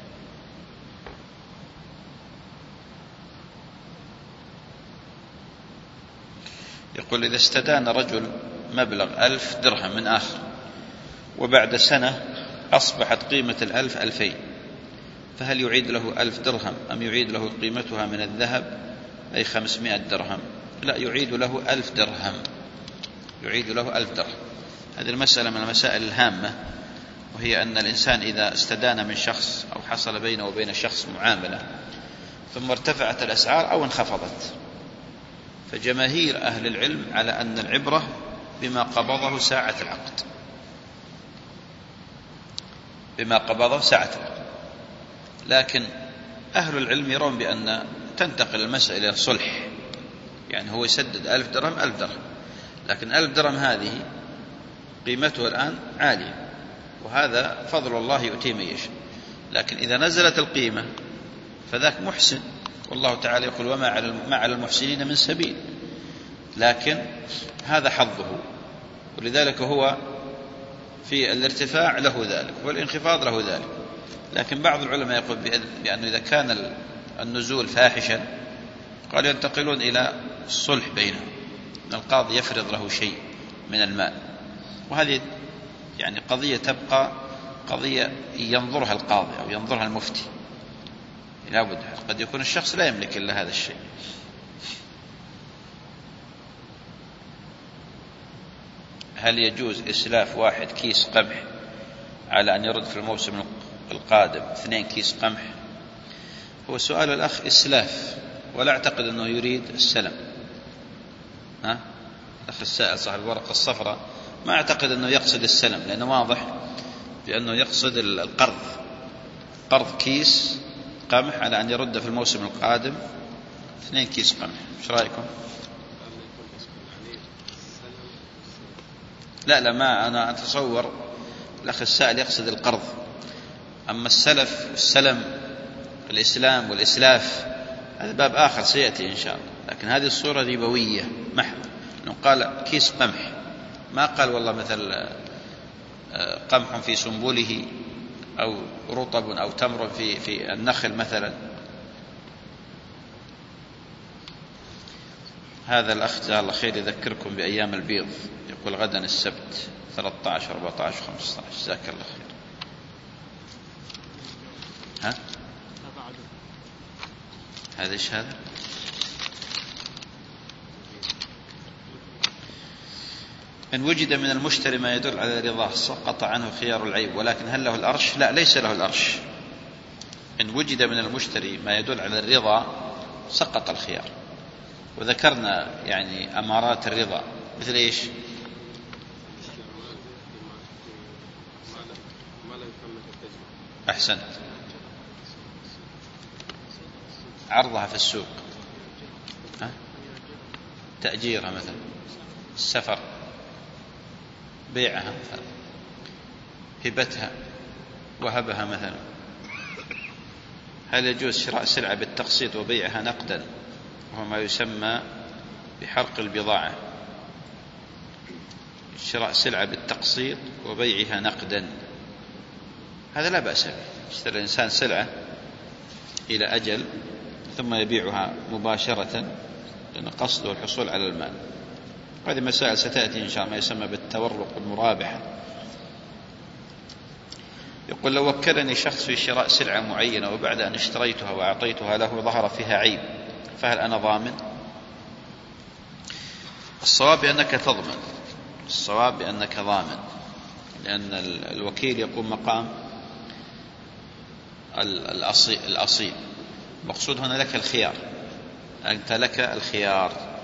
يقول: إذا استدان رجل مبلغ ألف درهم من آخر، وبعد سنة أصبحت قيمة الألف ألفين، فهل يعيد له ألف درهم أم يعيد له قيمتها من الذهب أي خمسمائة درهم؟ لا، يعيد له ألف درهم، يعيد له ألف درهم. هذه المسألة من المسائل الهامة، وهي أن الإنسان إذا استدان من شخص أو حصل بينه وبين شخص معاملة ثم ارتفعت الأسعار أو انخفضت، فجماهير أهل العلم على أن العبرة بما قبضه ساعة العقد، بما قبضه ساعة العقد. لكن أهل العلم يرون بأن تنتقل المسألة إلى صلح، يعني هو يسدد ألف درهم ألف درهم، لكن ألف درهم هذه قيمته الآن عالية، وهذا فضل الله يؤتيه من يشاء. لكن إذا نزلت القيمة فذاك محسن، والله تعالى يقول: وما على المحسنين من سبيل. لكن هذا حظه، ولذلك هو في الارتفاع له ذلك والانخفاض له ذلك. لكن بعض العلماء يقول بأنه إذا كان النزول فاحشا قال ينتقلون إلى الصلح بينهم، أن القاضي يفرض له شيء من المال، وهذه يعني قضية تبقى قضية ينظرها القاضي أو ينظرها المفتي، لا بد. قد يكون الشخص لا يملك إلا هذا الشيء. هل يجوز إسلاف واحد كيس قمح على أن يرد في الموسم القادم اثنين كيس قمح. هو سؤال الأخ إسلاف، ولا أعتقد أنه يريد السلم. ها؟ الأخ السائل صاحب الورقة الصفراء ما أعتقد أنه يقصد السلم، لأنه واضح بأنه يقصد القرض، قرض كيس قمح على أن يرد في الموسم القادم اثنين كيس قمح. ايش رأيكم؟ لا لا ما أنا أتصور الأخ السائل يقصد القرض، أما السلف والسلم الإسلام والإسلاف هذا باب آخر سيأتي إن شاء الله. لكن هذه الصورة ربوية محض، أنه قال كيس قمح، ما قال والله مثل قمح في سنبله أو رطب أو تمر في في النخل مثلا. هذا الأخ جزاه الله خير يذكركم بأيام البيض، يقول غدا السبت ثلاثة عشر أربعة عشر خمسة عشر. جزاك الله خير. ها؟ هذا إيش هذا؟ إن وجد من المشتري ما يدل على رضاه سقط عنه خيار العيب، ولكن هل له الأرش؟ لا، ليس له الأرش. إن وجد من المشتري ما يدل على الرضا سقط الخيار. وذكرنا يعني أمارات الرضا مثل إيش؟ أحسنت، عرضها في السوق، ها؟ تأجيرها مثلا، السفر، بيعها مثلا، هبتها، وهبها مثلا. هل يجوز شراء سلعة بالتقسيط وبيعها نقدا وهو ما يسمى بحرق البضاعة؟ شراء سلعة بالتقسيط وبيعها نقدا هذا لا بأس به. يشتري الإنسان سلعة إلى أجل ثم يبيعها مباشرة لأن قصده الحصول على المال. هذه مسائل ستأتي إن شاء الله، ما يسمى بالتورق والمرابحة. يقول لو وكلني شخص في شراء سلعة معينة وبعد أن اشتريتها وأعطيتها له ظهر فيها عيب، فهل أنا ضامن؟ الصواب بأنك تضمن، الصواب بأنك ضامن، لأن الوكيل يقوم مقام الأصيل, الأصيل. مقصود هنا لك الخيار، أنت لك الخيار.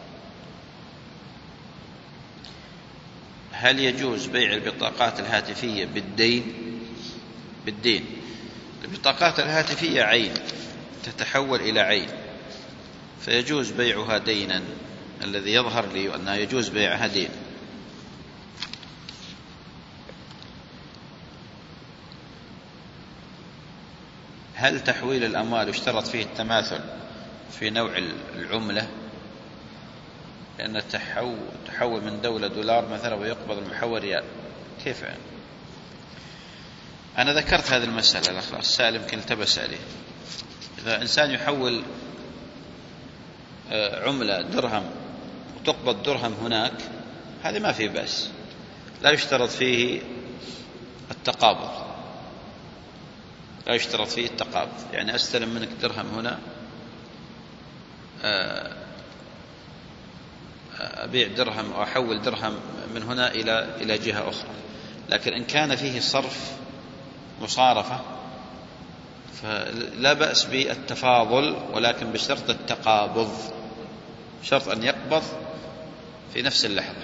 هل يجوز بيع البطاقات الهاتفية بالدين؟ بالدين البطاقات الهاتفية عين تتحول إلى عين، فيجوز بيعها دينا. الذي يظهر لي أنه يجوز بيعها دين. هل تحويل الأموال يشترط فيه التماثل في نوع العملة؟ لأن تحول من دولة دولار مثلا ويقبض المحول ريال، كيف يعني؟ أنا ذكرت هذه المسألة الأخ السائل يمكن التبس عليه. إذا إنسان يحول عملة درهم وتقبض درهم هناك هذه ما فيه بأس، لا يشترط فيه التقابض، لا يشترط فيه التقابض. يعني أستلم منك درهم هنا أبيع درهم أو أحول درهم من هنا إلى إلى جهة أخرى. لكن إن كان فيه صرف مصارفة فلا بأس بالتفاضل، ولكن بشرط التقابض، شرط أن يقبض في نفس اللحظة.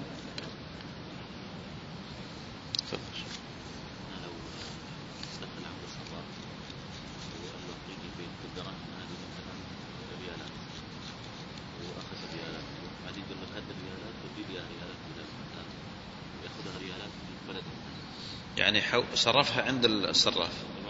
يعني صرفها عند الصراف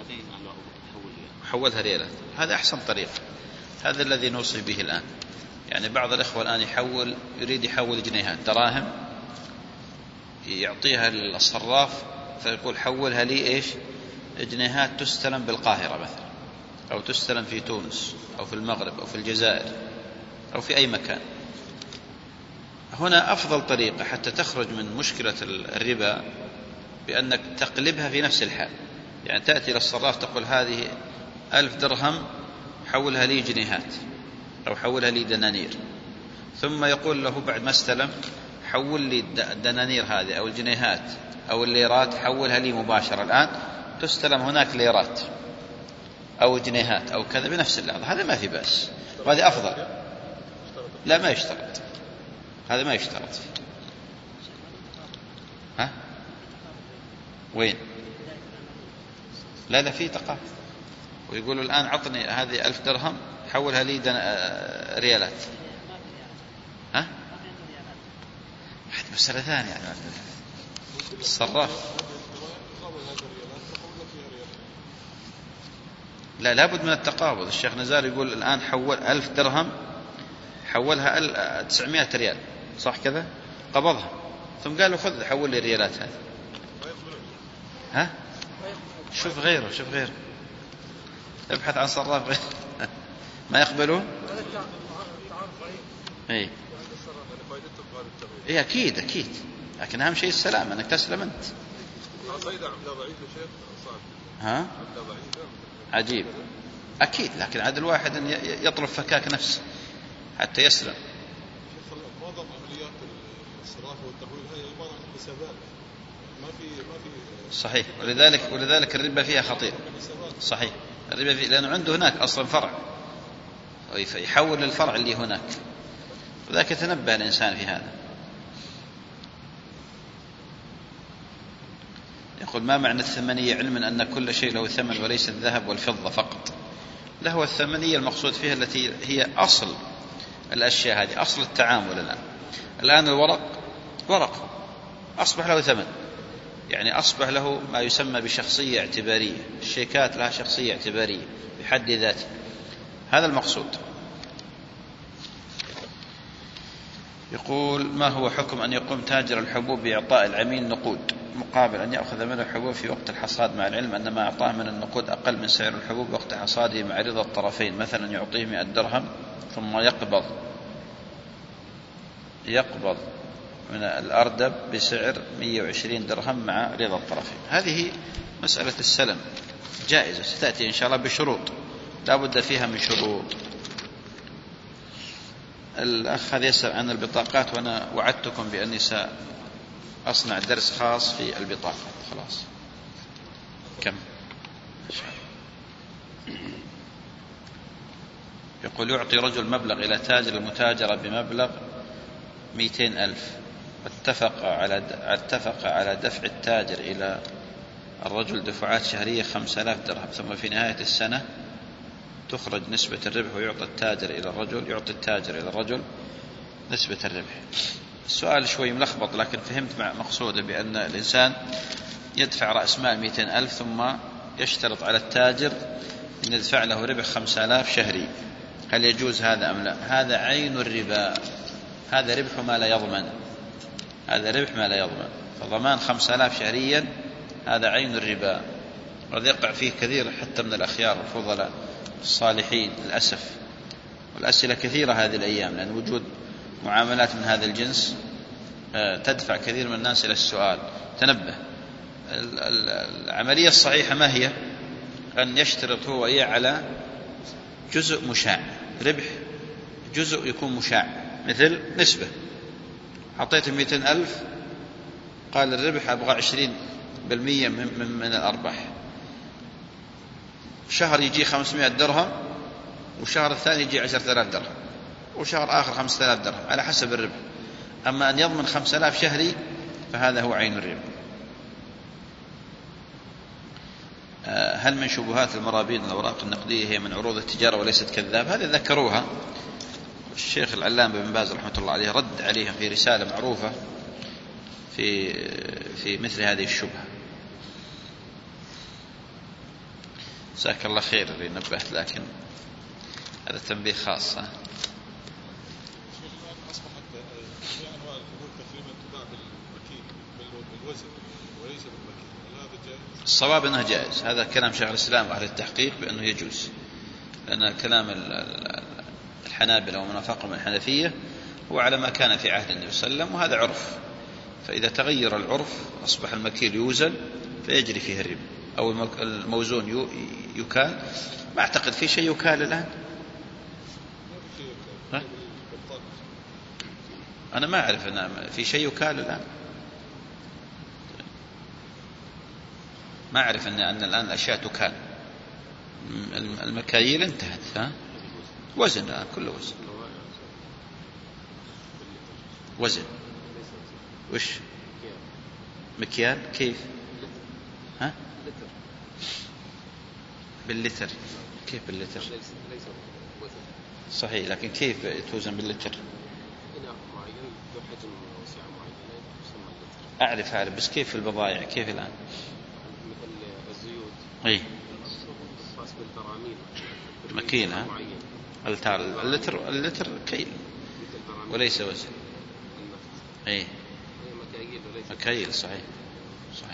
حولها ريالات، هذا أحسن طريقة، هذا الذي نوصي به الآن. يعني بعض الإخوة الآن يحول، يريد يحول جنيهات دراهم يعطيها للصراف فيقول حولها لي إيش جنيهات تستلم بالقاهرة مثلا، أو تستلم في تونس أو في المغرب أو في الجزائر أو في أي مكان. هنا أفضل طريقة حتى تخرج من مشكلة الربا بأنك تقلبها في نفس الحال. يعني تأتي للصراف تقول هذه ألف درهم حولها لي جنيهات أو حولها لي دنانير، ثم يقول له بعد ما استلم حول لي الدنانير هذه أو الجنيهات أو الليرات حولها لي مباشرة الآن تستلم هناك ليرات أو جنيهات أو كذا بنفس اللحظة، هذا ما في بأس، وهذا أفضل. لا ما يشترط، هذا ما يشترط. ها وين؟ لا لا في تقابض، ويقولوا الآن عطني هذه ألف درهم حولها لي ريالات. ها هذه مسألة ثانية يعني. الصراف لا لابد من التقابض. الشيخ نزار يقول الآن حول ألف درهم حولها تسعمائة ريال، صح كذا؟ قبضها ثم قالوا خذ حول لي الريالات هذه. ها شوف غيره، شوف غيره، ابحث عن صراف غيره. ما يقبلون. اي اي اكيد اكيد، لكن اهم شيء السلام، انك تسلم انت. ها عجيب اكيد، لكن عاد الواحد ان يطلب فكاك نفسه حتى يسلم. معظم عمليات الصراف والتحويل هي عباره عن حسابات، ما في ما في صحيح، ولذلك ولذلك الربا فيها خطير. صحيح الربا فيه، لأنه عنده هناك أصلا فرع يحول للفرع اللي هناك، وذلك يتنبه الإنسان في هذا. يقول ما معنى الثمنية؟ علما أن كل شيء له ثمن وليس الذهب والفضة فقط. له الثمنية المقصود فيها التي هي أصل الأشياء، هذه أصل التعامل. الآن الآن الورق ورق أصبح له ثمن، يعني أصبح له ما يسمى بشخصية اعتبارية. الشيكات لها شخصية اعتبارية بحد ذاته، هذا المقصود. يقول ما هو حكم أن يقوم تاجر الحبوب بإعطاء العميل نقود مقابل أن يأخذ منه الحبوب في وقت الحصاد، مع العلم أن ما أعطاه من النقود أقل من سعر الحبوب وقت حصاده، مع رضا الطرفين؟ مثلا يعطيه مئة درهم ثم يقبض يقبض من الأردب بسعر مئة وعشرين درهم مع رضا الطرفين. هذه مسألة السلم جائزة، ستأتي إن شاء الله بشروط لا بد فيها من شروط. الأخ هذا يسأل عن البطاقات، وأنا وعدتكم بأني سأصنع درس خاص في البطاقة. خلاص كم؟ يقول يعطي رجل مبلغ إلى تاجر المتاجرة بمبلغ مئتين ألف، اتفق على اتفق على دفع التاجر إلى الرجل دفعات شهرية خمسة آلاف درهم، ثم في نهاية السنة تخرج نسبة الربح ويعطي التاجر إلى الرجل يعطي التاجر إلى الرجل نسبة الربح. السؤال شوي ملخبط، لكن فهمت مع مقصوده بأن الإنسان يدفع رأس مال مئتين ألف ثم يشترط على التاجر أن يدفع له ربح خمسة آلاف شهري. هل يجوز هذا أم لا؟ هذا عين الربا، هذا ربح ما لا يضمن، هذا ربح ما لا يضمن. فضمان خمسة آلاف شهريا هذا عين الربا، وقد يقع فيه كثير حتى من الأخيار الفضلاء الصالحين للأسف. والأسئلة كثيرة هذه الأيام، لأن وجود معاملات من هذا الجنس تدفع كثير من الناس إلى السؤال. تنبه، العملية الصحيحة ما هي؟ أن يشترط هو إيه على جزء مشاع، ربح جزء يكون مشاع، مثل نسبة. أعطيت مئتين ألف، قال الربح أبغى عشرين بالمئة من, من الأرباح. شهر يجي خمسمائة درهم، وشهر الثاني يجي عشرة آلاف درهم، وشهر آخر خمسة آلاف درهم، على حسب الربح. أما أن يضمن خمسة آلاف شهري فهذا هو عين الربا. هل من شبهات المرابين الأوراق النقدية هي من عروض التجارة وليست كذاب؟ هذه ذكروها الشيخ العلامة بن باز رحمة الله عليه، رد عليهم في رسالة معروفة في في مثل هذه الشبهة. جزاك الله خير اللي نبهت، لكن هذا تنبيه خاص. أصبحت في أنواع الحبوب تقريبا تباع بالمكين بالوزن وليس بالمكين، هل هذا جائز؟ الصواب أنه جائز، هذا كلام شيخ الإسلام وأهل التحقيق بأنه يجوز، لأن كلام الحنابلة ومن وافقهم الحنفية هو على ما كان في عهد النبي صلى الله عليه وسلم، وهذا عرف. فإذا تغير العرف أصبح المكيل يوزن فيجري فيه الربا، أو الموزون يكال. ما أعتقد في شيء يكال الآن. ها؟ أنا ما أعرف أن في شيء يكال الآن. ما أعرف أن أن الآن الأشياء تكال، المكاييل انتهت. ها وزن الآن كله وزن وزن وش مكيال كيف؟ ها باللتر. كيف باللتر؟ صحيح، لكن كيف توزن باللتر؟ أعرف أعرف بس كيف في البضائع كيف الآن؟ مثل الزيوت أي خاص بالبراميل مكيل. ها اللتر اللتر كيل وليس وزن. أي مكيل. صحيح صحيح.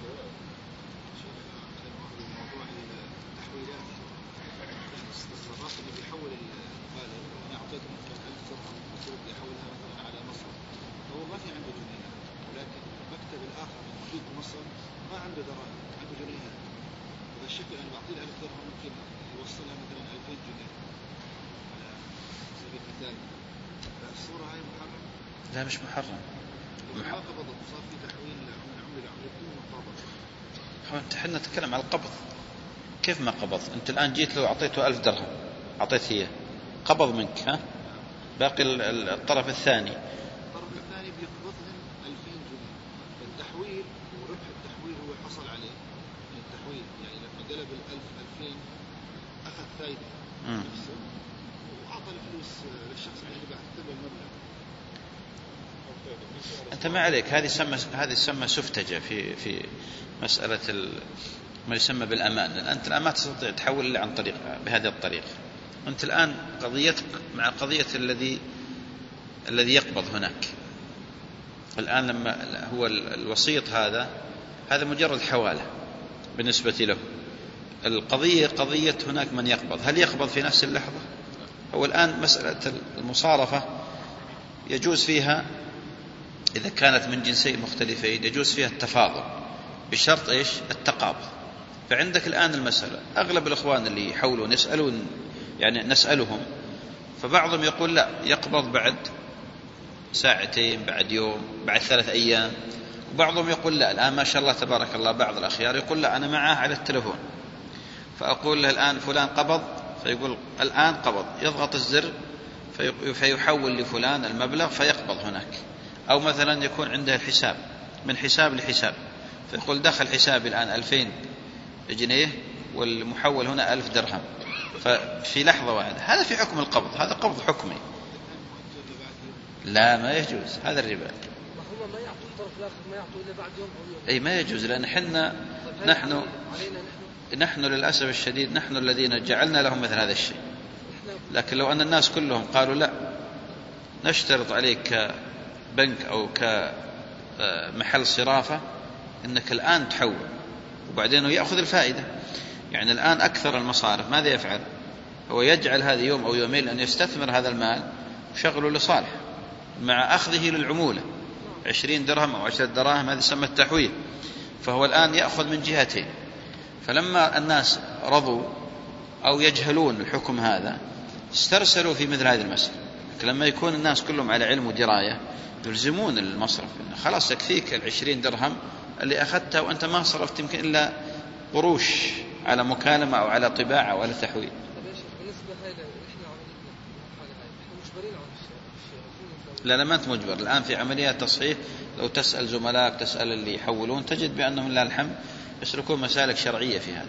ما عنده دراهم، عنده جنيهات، هذا الشكل أنا بعطيه ألف درهم ممكن يوصلها مثلا ألفين جنيه على سبيل المثال. فالصورة هاي محرمة؟ لا مش محرم. ما قبضت وصار في تحويل من عملة لعملة بدون مقابضة. أنت حنا نتكلم على القبض. كيف ما قبض؟ أنت الآن جيت له أعطيته ألف درهم أعطيت هي قبض منك. ها باقي الطرف الثاني الطرف الثاني بيقبضهم ألفين جنيه. التحويل وربح التحويل هو حصل عليه من التحويل، يعني لما قلب الألف ألفين أخذ فايدة نفسه وأعطى الفلوس للشخص اللي بعث له المبلغ. أنت ما عليك. هذه سمى هذه سمى سفتجة في في مسألة ال... ما يسمى بالأمان. أنت الآن ما تستطيع تحول إلا عن طريق بهذه الطريقة. أنت الآن قضيتك مع قضية الذي الذي يقبض هناك. الآن لما هو الوسيط هذا هذا مجرد حوالة بالنسبة له. القضية قضية هناك من يقبض. هل يقبض في نفس اللحظة؟ هو الآن مسألة المصارفة يجوز فيها إذا كانت من جنسين مختلفين يجوز فيها التفاضل بشرط إيش؟ التقابض. فعندك الآن المسألة أغلب الإخوان اللي يحولون يسألون يعني نسألهم، فبعضهم يقول لا يقبض بعد ساعتين بعد يوم بعد ثلاث أيام، وبعضهم يقول لا الآن ما شاء الله تبارك الله. بعض الأخيار يقول لا أنا معاه على التلفون، فأقول له الآن فلان قبض، فيقول الآن قبض، يضغط الزر فيحول لفلان المبلغ فيقبض هناك. أو مثلا يكون عنده الحساب من حساب لحساب فيقول دخل حسابي الآن ألفين جنيه والمحول هنا ألف درهم، ففي لحظة واحدة. هذا في حكم القبض، هذا قبض حكمي. لا ما يجوز هذا الربا. ما يعطوا الطرف الآخر ما يعطوا إلا بعد يوم أو يوم. أي ما يجوز، لأن حنا نحن نحن للأسف الشديد نحن الذين جعلنا لهم مثل هذا الشيء. لكن لو أن الناس كلهم قالوا لا نشترط عليك كبنك أو كمحل صرافة إنك الآن تحول وبعدين يأخذ الفائدة. يعني الآن أكثر المصارف ماذا يفعل؟ هو يجعل هذا يوم أو يومين أن يستثمر هذا المال وشغله لصالح مع أخذه للعمولة عشرين درهم أو عشرة دراهم، هذا يسمى التحويل. فهو الآن يأخذ من جهتين. فلما الناس رضوا أو يجهلون الحكم هذا استرسلوا في مثل هذه المسألة. لما يكون الناس كلهم على علم ودراية يلزمون المصرف، خلاص يكفيك العشرين درهم اللي أخذتها وأنت ما صرفت يمكن إلا قروش على مكالمة أو على طباعة أو على تحويل. لا لا ما أنت مجبر الآن في عمليات تصحيح. لو تسأل زملائك تسأل اللي يحولون تجد بأنهم لا الحمد يسلكون مسالك شرعية في هذا.